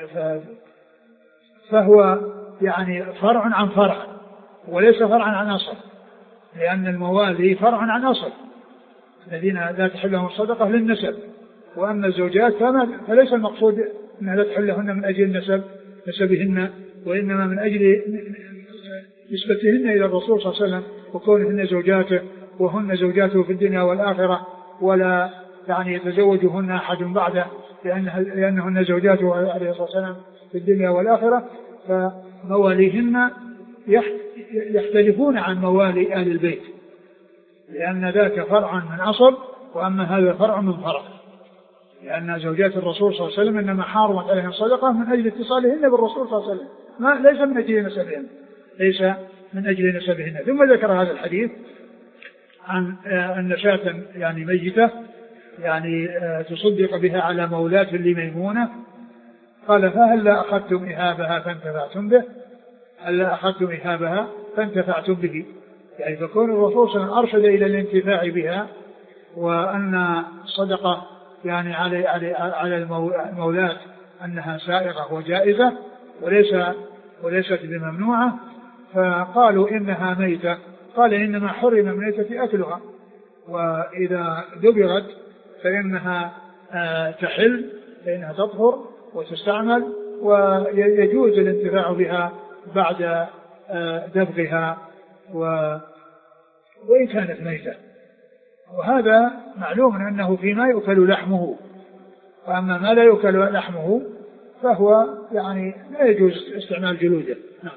فهو يعني فرع عن فرع وليس فرعا عن أصل، لأن الموالي فرع عن أصل الذين لا تحل لهم الصدقة للنسب. وأما الزوجات فليس المقصود أنها لا تحل لهن من أجل النسب نسبهن، وإنما من أجل نسبتهن إلى الرسول صلى الله عليه وسلم وكونهن زوجاته وهن زوجاته في الدنيا والآخرة، ولا يعني يتزوجهن أحد بعده لأنهن زوجاته عليه الصلاة والسلام في الدنيا والآخرة. فمواليهن يختلفون عن موالي آل البيت، لأن ذاك فرع من أصل وأما هذا فرع من فرع، لأن زوجات الرسول صلى الله عليه وسلم إنما حارمت عليهم الصدقة من أجل اتصالهن بالرسول صلى الله عليه وسلم، ما ليس من أجل نسبهن، ليس من أجل نسبهن. ثم ذكر هذا الحديث عن أن شاة يعني ميتة يعني تصدق بها على مولاة لميمونة. قال: فهل لا أخذتم إهابها فانتفعتم به؟ هل لا أخذتم إهابها فانتفعتم به؟ يعني فكون الرسول صلى الله عليه وسلم أرشد إلى الانتفاع بها، وأن الصدقة يعني على على على المولاة أنها سائغة وجائزة وليس وليست بممنوعة، فقالوا إنها ميتة. قال: إنما حرم من ميتة أكلها، وإذا دبرت فإنها تحل، فإنها تطهر وتستعمل ويجوز الانتفاع بها بعد دبغها و... وإن كانت ميتة. وهذا معلوم أنه فيما يؤكل لحمه، وأما ما لا يؤكل لحمه فهو يعني لا يجوز استعمال جلوده. نعم.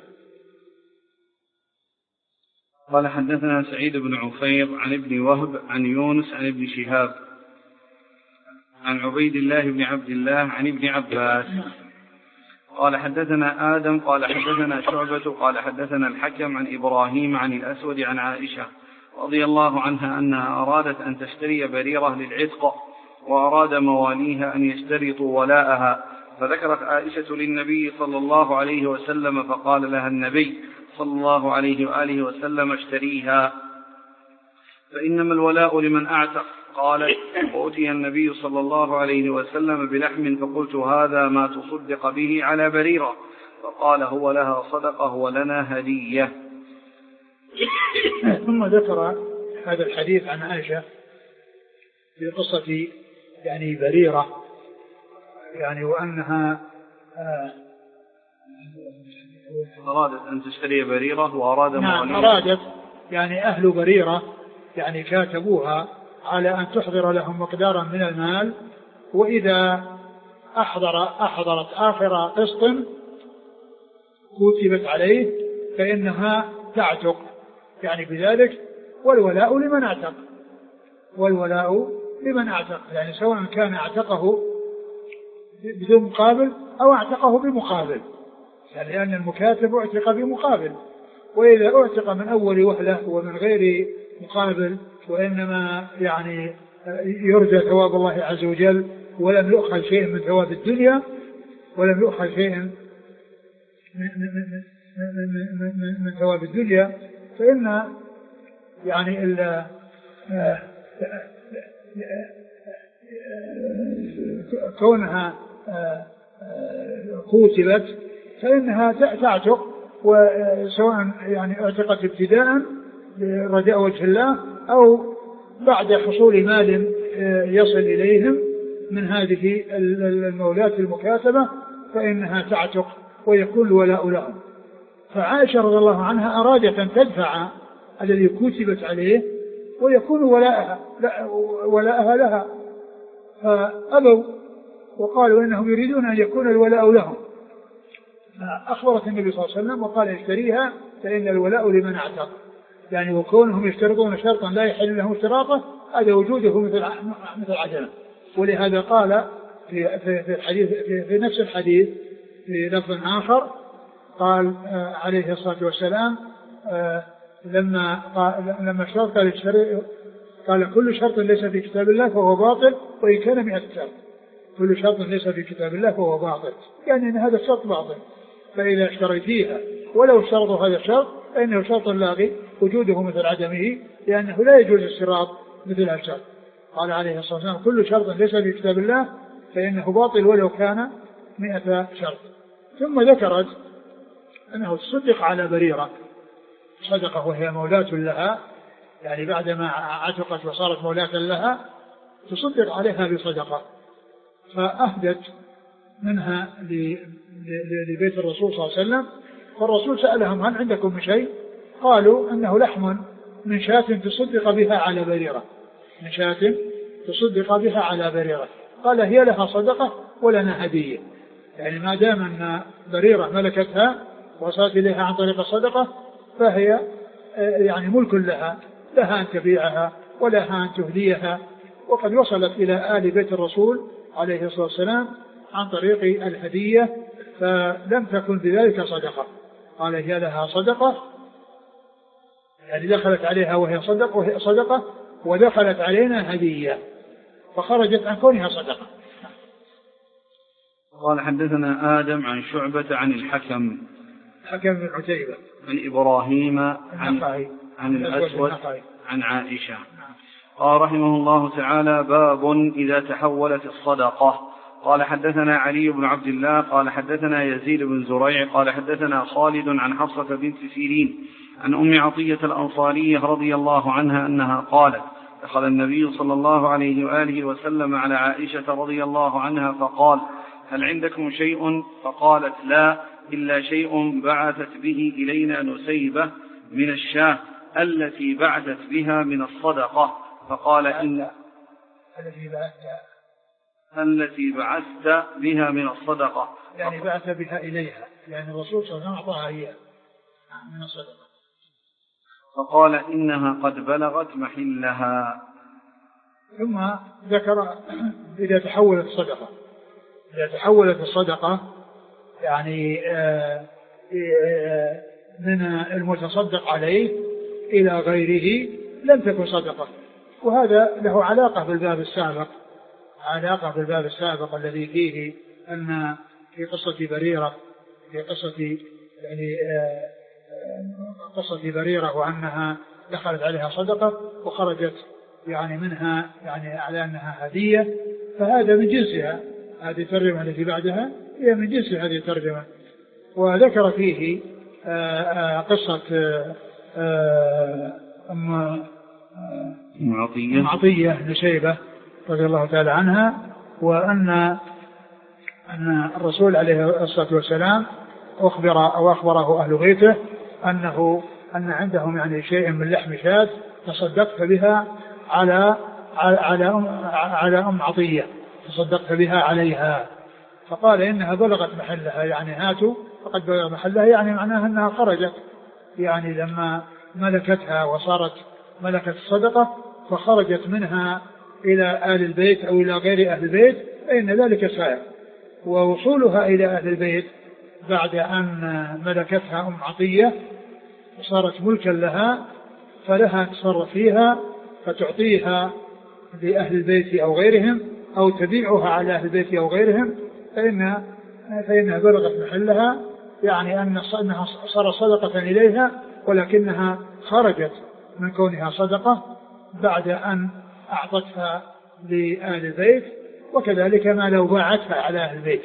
قال حدثنا سعيد بن عفير عن ابن وهب عن يونس عن ابن شهاب عن عبيد الله بن عبد الله عن ابن عباس قال حدثنا آدم قال حدثنا شعبة قال حدثنا الحكم عن إبراهيم عن الأسود عن عائشة رضي الله عنها أنها أرادت أن تشتري بريرة للعتق، وأراد مواليها أن يشترطوا ولاءها، فذكرت عائشة للنبي صلى الله عليه وسلم فقال لها النبي صلى الله عليه وآله وسلم اشتريها فإنما الولاء لمن أعتق. قالت أوتي النبي صلى الله عليه وسلم بلحم فقلت هذا ما تصدق به على بريرة، فقال هو لها صدقة ولنا هدية. ثم ذكر هذا الحديث عن عائشة في قصة يعني بريرة، يعني وأنها أرادت أن تشتري بريرة وأراد نعم أرادت يعني أهل بريرة يعني كاتبوها على أن تحضر لهم مقدارا من المال، وإذا أحضر أحضرت آخر قسط كتبت عليه فإنها تعتق، يعني بذلك والولاء لمن اعتق، والولاء لمن اعتق، يعني سواء كان اعتقه بدون مقابل أو اعتقه بمقابل، يعني لأن المكاتب اعتق بمقابل، وإذا اعتق من أول وهلة ومن غير مقابل وإنما يعني يرجى ثواب الله عز وجل ولم يؤخذ شيء من ثواب الدنيا ولم يؤخذ شيء من, من, من, من, من, من ثواب الدنيا، فإن يعني ال كونها كتبت فإنها تعتق، وسواء يعني اعتقت ابتداء برجاء وجه الله أو بعد حصول مال يصل إليهم من هذه المولات المكاتبة فإنها تعتق ويكون الولاء لهم. فعائشة رضي الله عنها أرادت أن تدفع الذي كتبت عليه ويكون ولاءها, ولاءها لها، فأبوا وقالوا إنهم يريدون أن يكون الولاء لهم. أخبرت النبي صلى الله عليه وسلم وقال اشتريها فإن الولاء لمن اعتق، يعني وكونهم يشترطون شرطا لا يحل لهم اشتراطه هذا وجوده مثل مثل عدمه. ولهذا قال في في الحديث في, في نفس الحديث في لفظ آخر قال عليه الصلاة والسلام لما لما اشترط قال, قال كل شرط ليس في كتاب الله فهو باطل وإن كان مئة شرط، كل شرط ليس في كتاب الله فهو باطل، يعني أن هذا الشرط باطل، فإذا اشتريتيها ولو اشترطوا هذا الشرط فإنه شرط لاغي وجوده مثل عدمه، لأنه لا يجوز اشتراط مثل هالشرط. قال عليه الصلاة والسلام كل شرط ليس في كتاب الله فإنه باطل ولو كان مئة شرط. ثم ذكرت أنه تصدق على بريرة صدقة وهي مولاة لها، يعني بعدما عتقت وصارت مولاة لها تصدق عليها بصدقة، فأهدت منها لبيت الرسول صلى الله عليه وسلم، فالرسول سألهم هل عندكم من شيء؟ قالوا أنه لحم من شاة تصدق بها على بريرة، من شاة تصدق بها على بريرة. قال هي لها صدقة ولنا هدية، يعني ما دام أن بريرة ملكتها وصلت إليها عن طريق الصدقة فهي يعني ملك لها، لها أن تبيعها ولها أن تهديها، وقد وصلت إلى آل بيت الرسول عليه الصلاة والسلام عن طريق الهدية فلم تكن بذلك صدقة. قال هي لها صدقة، يعني دخلت عليها وهي صدقة, وهي صدقة ودخلت علينا هدية فخرجت عن كونها صدقة. قال حدثنا آدم عن شعبة عن الحكم حكم بن عتيبة عن إبراهيم عن, عن الأسود عن عائشة. قال رحمه الله تعالى باب إذا تحولت الصدقة. قال حدثنا علي بن عبد الله قال حدثنا يزيد بن زريع قال حدثنا خالد عن حفصة بنت سيرين عن أم عطية الأنصارية رضي الله عنها أنها قالت دخل النبي صلى الله عليه وآله وسلم على عائشة رضي الله عنها فقال هل عندكم شيء؟ فقالت لا، إلا شيء بعثت به إلينا نسيبة من الشاة التي بعثت بها من الصدقة. فقال إن التي بعثت بها من الصدقة يعني بعث بها إليها، يعني الرسول صلى الله عليه وسلم أعطاها إياها من الصدقة. فقال إنها قد بلغت محلها. ثم ذكر إذا تحولت الصدقة إذا تحولت الصدقة يعني من المتصدق عليه إلى غيره لم تكن صدقة. وهذا له علاقة بالباب السابق علاقة بالباب السابق الذي فيه أن في قصة بريرة في قصة يعني قصة بريرة وأنها دخلت عليها صدقة وخرجت يعني منها يعني على أنها هدية، فهذا من جنسها. هذه الترجمة التي بعدها هي من جنس هذه الترجمة. وذكر فيه آآ آآ قصة آآ أم عطية عطية نسيبة رضي الله تعالى عنها، وأن أن الرسول عليه الصلاة والسلام أخبر أو أخبره أهل بيته أنه أن عندهم يعني شيء من لحم شاة تصدقت بها على على أم على أم عطية تصدقت بها عليها. فقال إنها بلغت محلها، يعني هاتوا فقد بلغ محلها، يعني معناها أنها خرجت، يعني لما ملكتها وصارت ملكت الصدقة فخرجت منها إلى آل البيت أو إلى غير أهل البيت فإن ذلك سائر. ووصولها إلى أهل البيت بعد أن ملكتها أم عطية وصارت ملكا لها فلها تصرف فيها فتعطيها لأهل البيت أو غيرهم أو تبيعها على أهل البيت أو غيرهم فإنها, فإنها بلغت محلها، يعني أنها صار صدقة إليها ولكنها خرجت من كونها صدقة بعد أن أعطتها لأهل البيت، وكذلك ما لو باعتها على أهل البيت.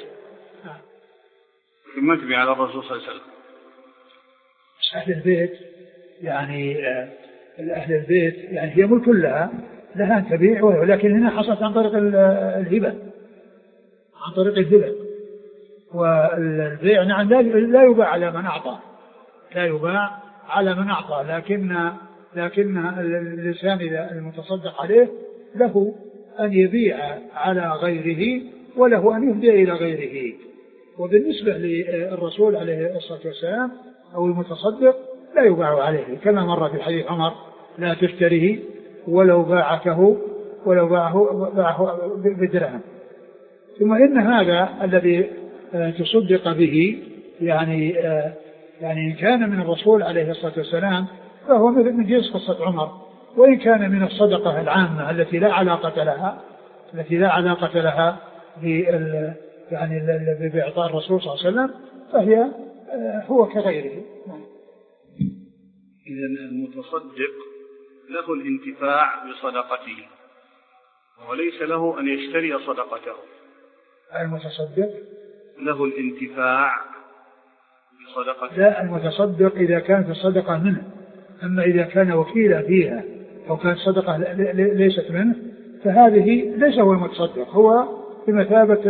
ما تبيع على الرسول صلى الله عليه وسلم أهل البيت يعني أهل البيت يعني هي ملك لها لها أن تبيع، ولكن هنا حصلت عن طريق الهبة عن طريق الهبة. والبيع نعم لا يباع على من أعطى لا يباع على من أعطى لكن لكن الإنسان المتصدق عليه له أن يبيع على غيره وله أن يهدي إلى غيره. وبالنسبة للرسول عليه الصلاة والسلام أو المتصدق لا يباع عليه كما مر في حديث عمر لا تشتريه ولو باعكه ولو باعه, باعه بدرهم. ثم إن هذا الذي تصدق به يعني يعني إن كان من الرسول عليه الصلاة والسلام فهو من جنس قصة عمر، وإن كان من الصدقة العامة التي لا علاقة لها التي لا علاقة لها بال يعني بإعطاء الرسول صلى الله عليه وسلم فهي هو كغيره. إذن المتصدق له الانتفاع بصدقته وليس له أن يشتري صدقته. المتصدق له الانتفاع بصدقته. لا، المتصدق إذا كانت الصدقة منه، أما إذا كان وكيلا فيها أو كانت صدقة ليست منه فهذه ليس هو المتصدق، هو بمثابة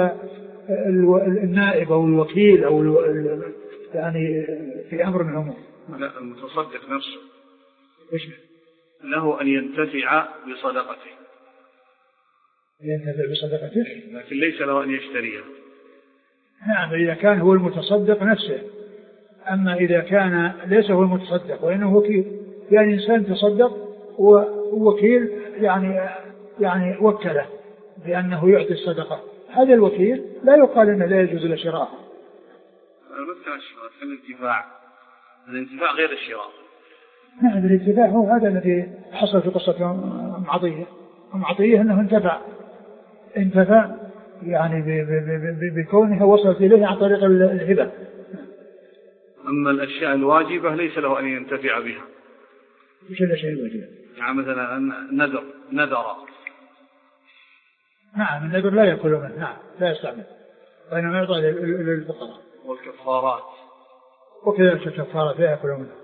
النائب أو الوكيل أو يعني في أمر من الأمور. لا، المتصدق نفسه إيش له أن ينتفع بصدقته ينتفع بصدقته لكن ليس له أن يشتريها. نعم إذا كان هو المتصدق نفسه، أما إذا كان ليس هو المتصدق وإنه وكيل، يعني إنسان تصدق ووكيل يعني يعني وكله بأنه يعطي الصدقة، هذا الوكيل لا يقال أنه لا يجوز له شراءه. مثل الشراء الانتفاع الانتفاع غير الشراء. نعم الانتفاع هو هذا الذي حصل في قصة أم عطية. أم عطية أنه انتفع انتفع يعني بكونها وصلت إليه عن طريق الهبة. أما الأشياء الواجبة ليس له أن ينتفع بها. إيش الأشياء الواجبة؟ يعني مثلا نذر نذر نعم النذر لا يأكل منه، نعم لا يستعمل، وإنما يعطى للفقراء. والكفارات وكذلك الكفارات لا يأكل منه.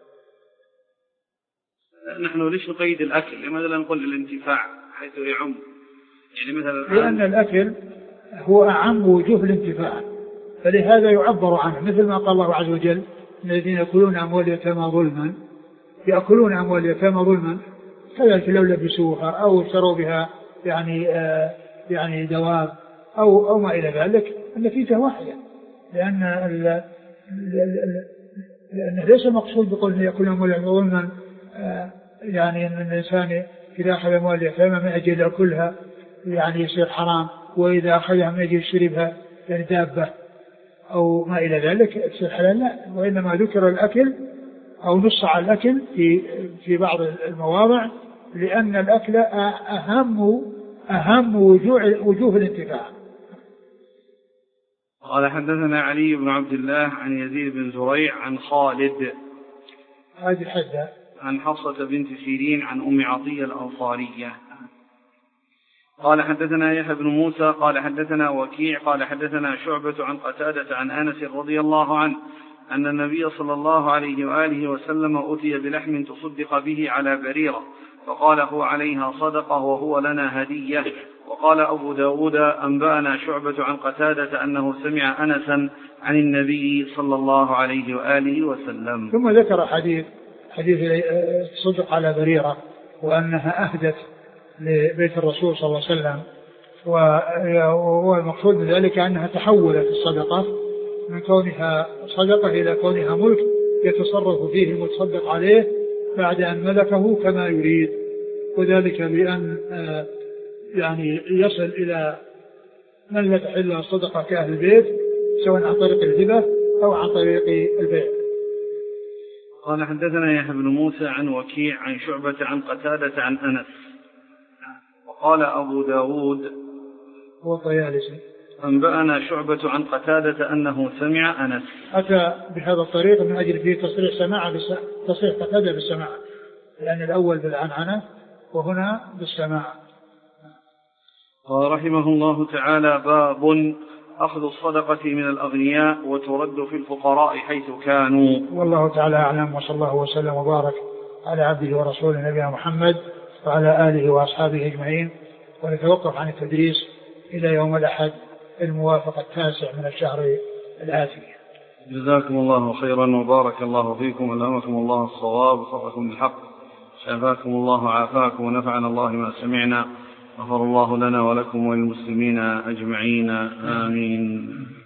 نحن ليش نقيد الأكل؟ لماذا لا نقول الانتفاع حيث يعم؟ يعني مثلا لأن الأكل هو أعم وجوه الانتفاع، فلهذا يعبر عنه، مثل ما قال الله عز وجل الذين يأكلون أموال اليتامى ظلما يأكلون أموال اليتامى ظلما، كذلك لو لبسوها أو اشتروا بها يعني آه يعني دواب أو أو ما إلى ذلك، النتيجة واحدة، لأن ال ال لأنه ليس المقصود بقول يأكلون أموال اليتامى ظلما آه يعني أن الإنسان إذا أخذ أموال اليتامى من أجل يأكلها يعني يصير حرام، وإذا أخذها من أجل يشربها يعني دابة أو ما إلى ذلك يصير حلال، لا، وإنما ذكر الأكل أو نص على الأكل في في بعض المواضع، لأن الأكل أهم أهم وجوه وجوه الانتفاع. قال حدثنا علي بن عبد الله عن يزيد بن زريع عن خالد هذه حدة عن حفصة بنت سيرين عن أم عطية الأنصارية قال حدثنا يحيى بن موسى قال حدثنا وكيع قال حدثنا شعبة عن قتادة عن أنس رضي الله عنه أن النبي صلى الله عليه وآله وسلم أتي بلحم تصدق به على بريرة فقال هو عليها صدقة وهو لنا هدية. وقال أبو داود أنبأنا شعبة عن قتادة أنه سمع أنسا عن النبي صلى الله عليه وآله وسلم. ثم ذكر حديث حديث صدق على بريرة وأنها أهدت لبيت الرسول صلى الله عليه وسلم، والمقصود من ذلك أنها تحولت الصدقة من كونها صدقة إلى كونها ملك يتصرف فيه المتصدق عليه بعد أن ملكه كما يريد، وذلك بأن يعني يصل إلى من لا تحل الصدقة كأهل البيت سواء عن طريق الهبة أو عن طريق البيع. قال حدثنا يحيى بن موسى عن وكيع عن شعبة عن قتادة عن أنس. وقال أبو داود هو الطيالسي أنبأنا شعبة عن قتادة أنه سمع أنس. أتى بهذا الطريق من أجل فيه تصريح سماع تصريح قتادة بالسماع، لأن الأول بالعنعنة وهنا بالسماع. قال رحمه الله تعالى باب أخذ الصدقة من الأغنياء وترد في الفقراء حيث كانوا. والله تعالى أعلم، وصلى الله وسلم وبارك على عبده ورسوله نبينا محمد وعلى آله وأصحابه أجمعين، ونتوقف عن التدريس إلى يوم الأحد الموافق التاسع من الشهر الآتي. جزاكم الله خيرا وبارك الله فيكم، ألهمكم الله الصواب وصفكم بالحق، شفاكم الله عافاكم ونفعنا الله ما سمعنا، غفر الله لنا ولكم وللمسلمين أجمعين آمين.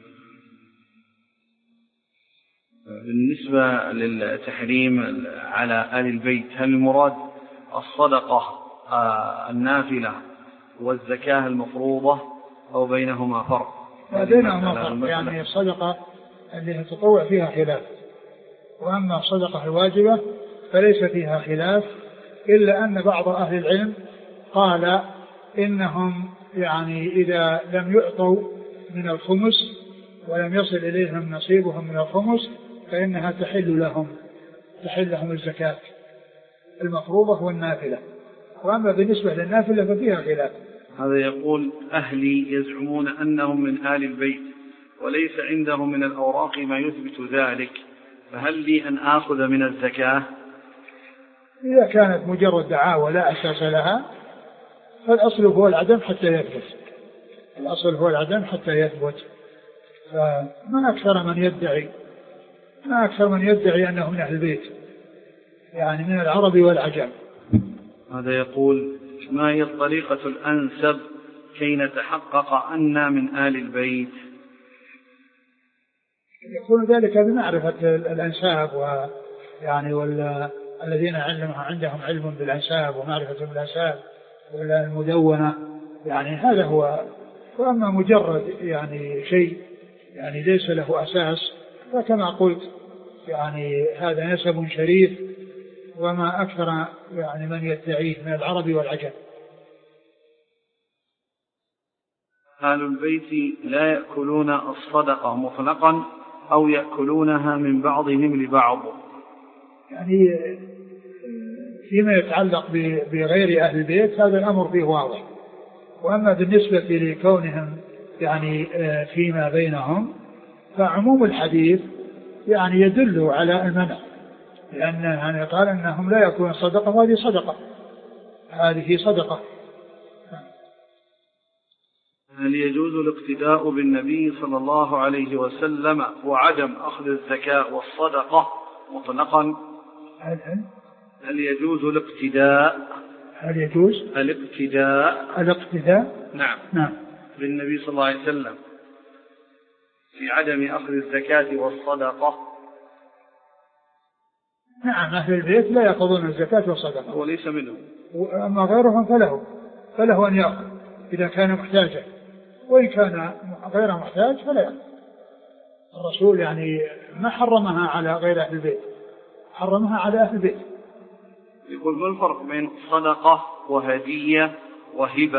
بالنسبة للتحريم على آل البيت، هل المراد الصدقة النافلة والزكاة المفروضة أو بينهما فرق؟ بينهما فرق، يعني الصدقة اللي تطوع فيها خلاف، وأما الصدقة الواجبة فليس فيها خلاف، إلا أن بعض أهل العلم قال إنهم يعني إذا لم يعطوا من الخمس ولم يصل إليهم نصيبهم من الخمس فإنها تحل لهم تحل لهم الزكاة المفروضة والنافلة، وأما بالنسبة للنافلة ففيها خلاف. هذا يقول أهلي يزعمون أنهم من آل البيت وليس عندهم من الأوراق ما يثبت ذلك، فهل لي أن آخذ من الزكاة؟ إذا كانت مجرد دعاوى لا أساس لها فالأصل هو العدم حتى يثبت، الأصل هو العدم حتى يثبت. فما أكثر من يدعي ما أكثر من يدعي أنه من أهل البيت، يعني من العرب والعجم. هذا يقول ما هي الطريقة الأنسب كي نتحقق أننا من آل البيت؟ يكون ذلك بمعرفة الأنساب، ويعني والذين عندهم علم بالأنساب ومعرفة بالأنساب والمدونة، يعني هذا هو. وأما مجرد يعني شيء يعني ليس له أساس فكما قلت يعني هذا نسب شريف، وما أكثر يعني من يدعيه من العرب والعجم. آل البيت لا يأكلون الصدقة مطلقا أو يأكلونها من بعضهم لبعض، يعني فيما يتعلق بغير أهل البيت هذا الأمر فيه واضح، وأما بالنسبة لكونهم يعني فيما بينهم فعموم الحديث يعني يدل على المنع، لأن يعني قال أنهم لا يكون صدقة، وهذه صدقة هذه صدقة. هل يجوز الاقتداء بالنبي صلى الله عليه وسلم وعدم أخذ الزكاة والصدقة مطلقا؟ هل, هل, هل يجوز الاقتداء هل يجوز الاقتداء الاقتداء نعم نعم بالنبي صلى الله عليه وسلم في عدم أخذ الزكاة والصدقة؟ نعم، أهل البيت لا يأخذون الزكاة والصدقة وليس منهم، أما غيرهم فله فله أن يأخذ إذا كان محتاجا، وإن كان غير محتاج فلا يأخذ. الرسول يعني ما حرمها على غير أهل البيت، حرمها على أهل البيت. يقول ما الفرق بين صدقة وهدية وهبة؟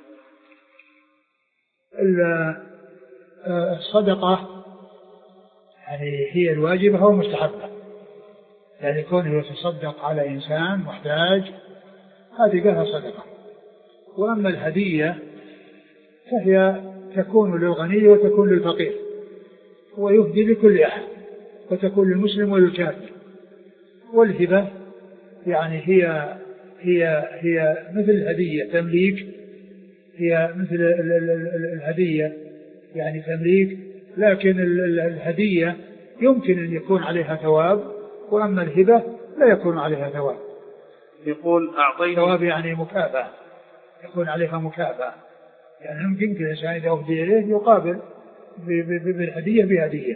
الصدقة يعني هي الواجبة أو المستحبة، يعني كونه يتصدق على إنسان محتاج هذه لها صدقة. وأما الهدية فهي تكون للغني وتكون للفقير، ويهدي لكل أحد، وتكون للمسلم وللكافر. والهبة يعني هي هي هي مثل الهدية تمليك، هي مثل الهدية يعني تمليك، لكن الهدية يمكن أن يكون عليها ثواب، وأما الهبة لا يكون عليها ثواب. يقول أعطيت ثواب يعني مكافأة، يكون عليها مكافأة، يعني يمكن الإنسان إذا أهدي إليه يقابل بالهدية بهدية.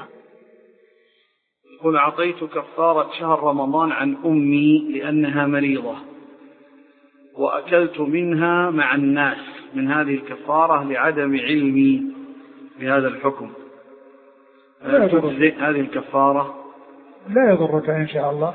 يقول أعطيت كفارة شهر رمضان عن أمي لأنها مريضة، وأكلت منها مع الناس من هذه الكفارة لعدم علمي بهذا الحكم، تجزئ هذه الكفارة؟ لا يضرك إن شاء الله.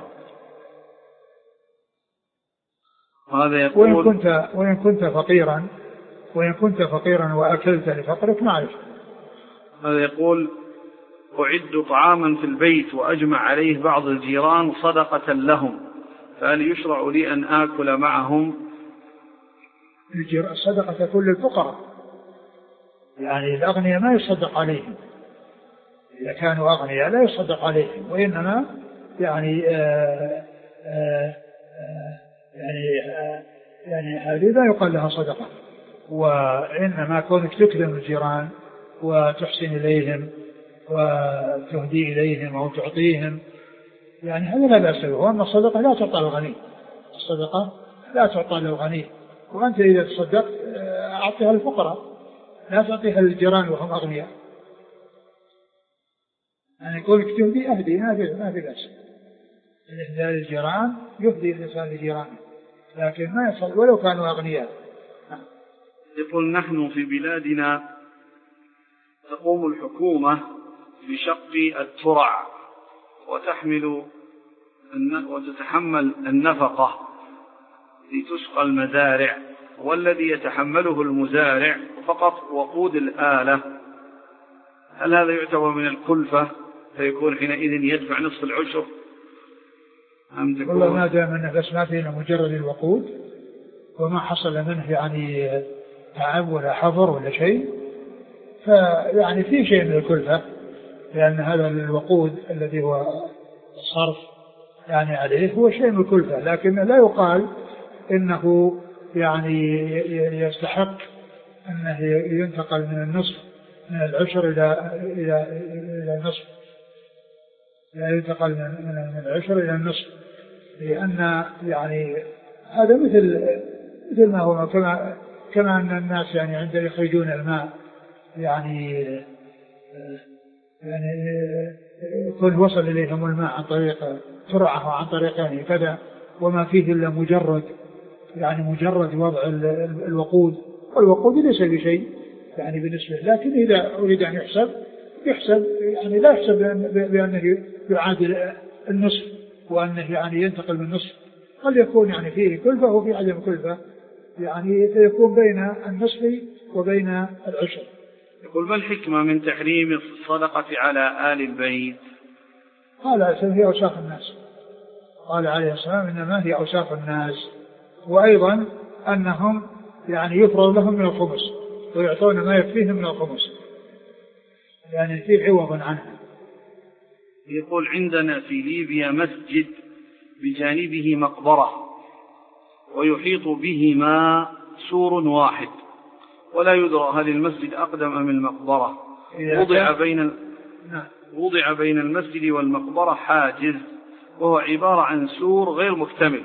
هذا يقول وإن كنت وإن كنت فقيرا وإن كنت فقيرا وأكلت لفقرك معرف. هذا يقول أعد طعاما في البيت وأجمع عليه بعض الجيران صدقة لهم، فهل يشرع لي أن آكل معهم؟ الصدقة تكون للفقراء، يعني الأغنياء ما يصدق عليهم، إذا كانوا أغنياء لا يصدق عليهم، وإنما يعني آآ آآ يعني آآ يعني هذه لا يقال لها صدقة. وإنما كونك تكرم الجيران وتحسن إليهم وتهدي إليهم أو تعطيهم يعني هذا لا بأس به. وأما الصدقة لا تعطى للغني، الصدقة لا تعطى للغني، وأنت إذا تصدقت أعطيها للفقراء، لا تعطيها للجيران وهم أغنياء. يعني كونك تهدي أهدي ما في بأس. الإهداء للجيران يهدي الإنسان لجيرانه، لكن ما يصل ولو كانوا أغنياء. يقول نحن في بلادنا تقوم الحكومة بشق الترع وتحمل وتتحمل النفقة لتسقى المزارع، والذي يتحمله المزارع فقط وقود الآلة، هل هذا يعتبر من الكلفة فيكون حينئذ يدفع نصف العشر؟ والله ما دام أنه بس ما فيه مجرد الوقود وما حصل منه يعني تعب ولا حفر ولا شيء، فيعني في شيء من الكلفة، لأن هذا الوقود الذي هو الصرف يعني عليه هو شيء من الكلفة، لكن لا يقال إنه يعني يستحق أنه ينتقل من النصف من العشر إلى إلى إلى النصف، لا ينتقل من العشر إلى النصف، لأن يعني هذا مثل مثل ما هو كما كما أن الناس يعني عند يخرجون الماء يعني يعني يكون وصل إليهم الماء عن طريق ترعه وعن طريق يعني كذا، وما فيه إلا مجرد يعني مجرد وضع الوقود، والوقود ليس بشيء يعني بالنسبة، لكن إذا أريد أن يحسب يحسب يعني لا يحسب بأنه يعادل النصف وأنه يعني ينتقل من النصف، قد يكون يعني فيه كلفة وفي عدم كلفة، يعني فيكون بين النصف وبين العشر. يقول ما الحكمة من تحريم الصدقة على آل البيت؟ قال هي أوساخ الناس، قال عليه السلام إنما هي أوساخ الناس، وأيضا أنهم يعني يفرض لهم من الخمس ويعطون ما يكفيهم من الخمس، يعني فيه عوضا عنها. يقول عندنا في ليبيا مسجد بجانبه مقبرة ويحيط بهما سور واحد، ولا يدرى هل المسجد أقدم أم المقبرة. وضع بين وضع بين المسجد والمقبرة حاجز، وهو عبارة عن سور غير مكتمل،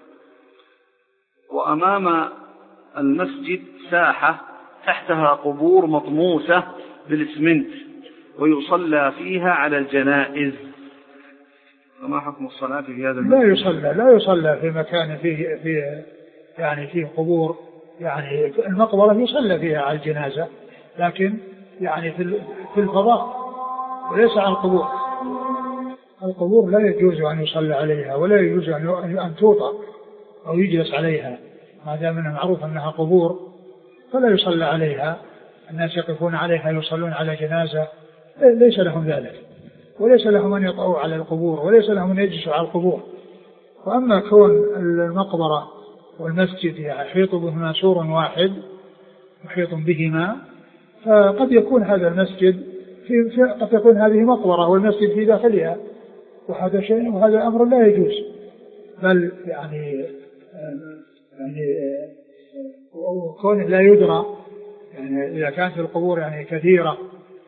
وأمام المسجد ساحة تحتها قبور مطموسة بالإسمنت ويصلى فيها على الجنائز، فما حكم الصلاة في هذا المكان؟ لا يصلى لا يصلى في مكان فيه فيه يعني فيه قبور، يعني المقبرة يصلى فيها على الجنازة، لكن يعني في في الفضاء وليس على القبور. القبور لا يجوز أن يصلى عليها ولا يجوز أن توطأ أو يجلس عليها، ما دام أنه معروف أنها قبور فلا يصلى عليها. الناس يقفون عليها يصلون على جنازة، ليس لهم ذلك، وليس لهم أن يطأوا على القبور، وليس لهم أن يجلسوا على القبور. وأما كون المقبرة والمسجد يحيط بهما سور واحد محيط بهما، فقد يكون هذا المسجد في, في قد تكون هذه مقبرة والمسجد في داخلها، وهذا شيء وهذا أمر لا يجوز. بل يعني يعني كونه لا يدرى، يعني إذا كانت القبور يعني كثيرة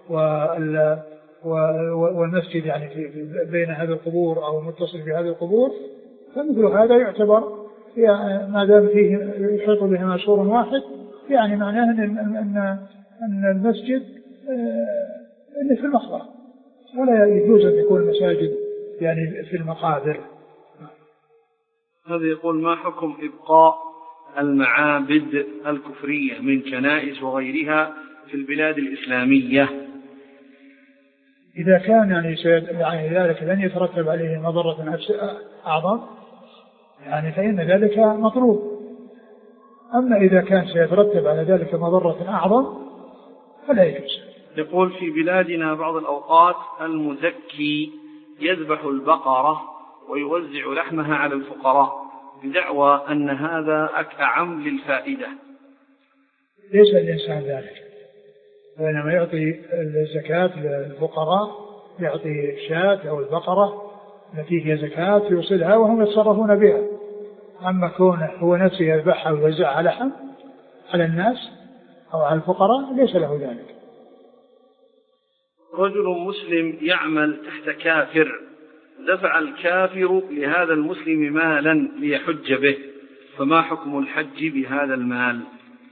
والمسجد يعني في بين هذه القبور أو متصل بهذه القبور، فمثل هذا يعتبر ما دام فيه يحيط بهما سور واحد، يعني معناه أن أن أن المسجد أنه في المقبرة، ولا يجوز أن يكون المساجد يعني في المقابر. هذا يقول: ما حكم إبقاء المعابد الكفرية من كنائس وغيرها في البلاد الإسلامية؟ إذا كان يعني, يعني ذلك لن يترتب عليه مضرة أعظم يعني فإن ذلك مطلوب. أما إذا كان سيترتب على ذلك مضرة أعظم فلا يجوز. يقول: في بلادنا بعض الأوقات المزكي يذبح البقرة ويوزع لحمها على الفقراء بدعوى أن هذا أعم للفائدة. ليس الإنسان ذلك، وإنما يعطي الزكاة للفقراء، يعطي الشاة أو البقرة التي هي زكاة يوصلها وهم يتصرفون بها. أما كونه هو نفسه يذبحها ويوزعها لحم على الناس أو على الفقراء ليس له ذلك. رجل مسلم يعمل تحت كافر، دفع الكافر لهذا المسلم مالا ليحج به، فما حكم الحج بهذا المال؟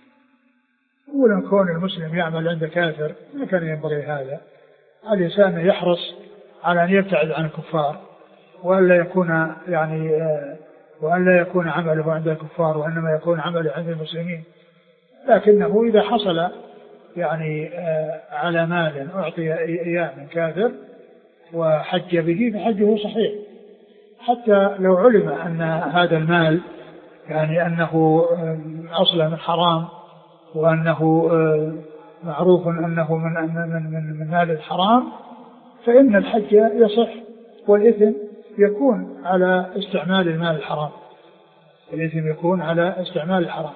أولا كون المسلم يعمل عند كافر ما كان ينبغي هذا. الإنسان يحرص على أن يبتعد عن الكفار، وأن لا يكون يعني وأن لا يكون عمله عند الكفار، وإنما يكون عمله عند المسلمين. لكنه إذا حصل يعني على مال أعطي إياه من كافر وحج به فحجه صحيح، حتى لو علم أن هذا المال يعني أنه أصلا من حرام، وأنه معروف أنه من من من, من مال الحرام، فإن الحج يصح، والإثم يكون على استعمال المال الحرام، الإثم يكون على استعمال الحرام.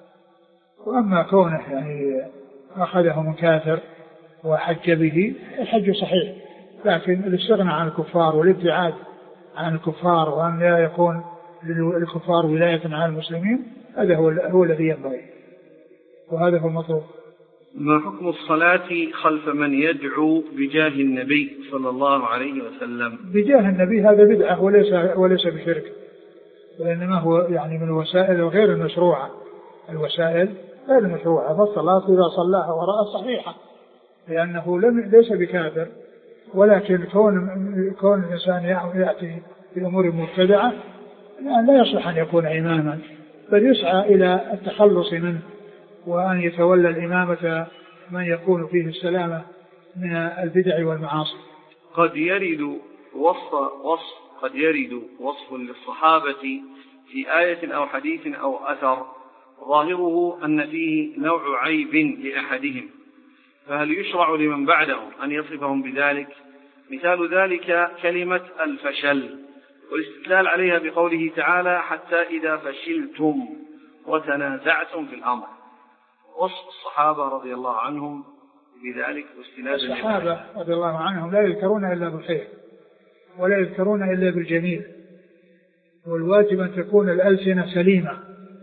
وأما كونه يعني أخذه من كافر وحج به الحج صحيح، لكن الاستغناء عن الكفار والابتعاد عن الكفار وأن لا يكون للكفار ولاية على المسلمين هذا هو, هو الذي ينبغي، وهذا هو المطلوب. ما حكم الصلاة خلف من يدعو بجاه النبي صلى الله عليه وسلم؟ بجاه النبي هذا بدعة وليس وليس بشرك، وإنما هو يعني من الوسائل غير المشروعة، الوسائل غير المشروعة. فالصلاة إذا صلاها وراء صحيحة، لأنه لم ليس بكافر، ولكن كون كون الإنسان يأتي بأمور مبتدعة لا يصلح أن يكون إماما، بل يسعى إلى التخلص منه، وأن يتولى الإمامة من يكون فيه السلامة من البدع والمعاصي. قد يرد وصف وصف قد يرد وصف للصحابة في آية أو حديث أو أثر ظاهره أن فيه نوع عيب لأحدهم، فهل يشرع لمن بعدهم أن يصفهم بذلك؟ مثال ذلك كلمة الفشل، والاستدلال عليها بقوله تعالى: حتى إذا فشلتم وتنازعتم في الأمر. وصف الصحابة رضي الله عنهم بذلك واستناد الصحابة رضي الله عنهم لا يذكرون إلا بالخير ولا يذكرون إلا بالجميل، والواجب أن تكون الألسنة سليمة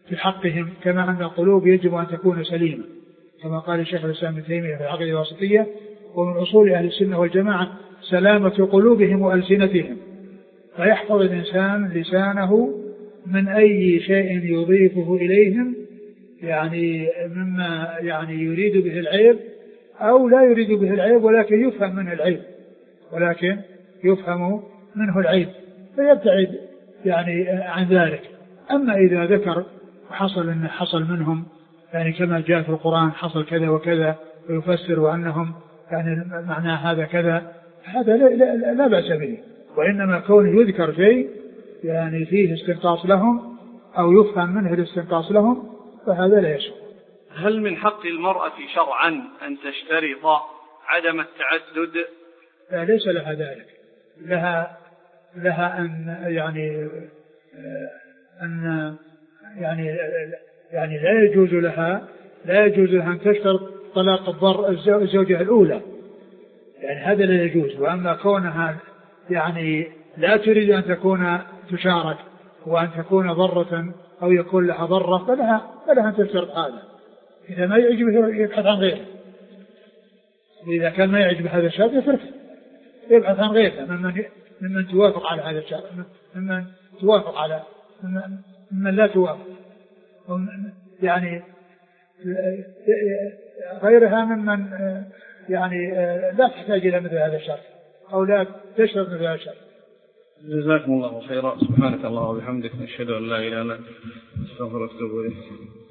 في حقهم، كما أن القلوب يجب أن تكون سليمة، كما قال الشيخ الإسلام ابن تيمية في العقيدة الواسطية: ومن أصول أهل السنة والجماعة سلامة قلوبهم وألسنتهم، فيحفظ الإنسان لسانه من أي شيء يضيفه إليهم، يعني مما يعني يريد به العيب أو لا يريد به العيب ولكن يفهم منه العيب ولكن يفهم منه العيب فيبتعد يعني عن ذلك. أما إذا ذكر وحصل أنه حصل منهم يعني كما جاء في القرآن حصل كذا وكذا ويفسر أنهم يعني معنى هذا كذا، هذا لا, لا, لا بأس به، وإنما كونه يذكر شيء يعني فيه استنقاص لهم أو يفهم منه الاستنقاص لهم فهذا لا يشغل. هل من حق المرأة شرعا أن تشترط عدم التعدد؟ لا، ليس لها ذلك، لها لها أن يعني أن يعني يعني لا يجوز لها لا يجوز لها أن تشترط طلاق الضر الزوجة الأولى، يعني هذا لا يجوز. وأما كونها يعني لا تريد أن تكون تشارك وأن تكون ضرة أو يكون لها ضرة فلها فلها أن تشترط هذا. إذا ما يعجبه يبحث عن غيره، إذا كان ما يعجب هذا الشرط يتركه يبحث عن غيره ممن ممن توافق على هذا الشرط، ممن توافق على ممن, ممن لا توافق، يعني غيرها ممن يعني لا تحتاج إلى مثل هذا الشرط أو لا تشرط مثل هذا الشرط. جزاكم الله خيرا. سبحانك الله وبحمدك، نشهد أن لا إله إلا أنت، نستغفرك ونتوب إليك.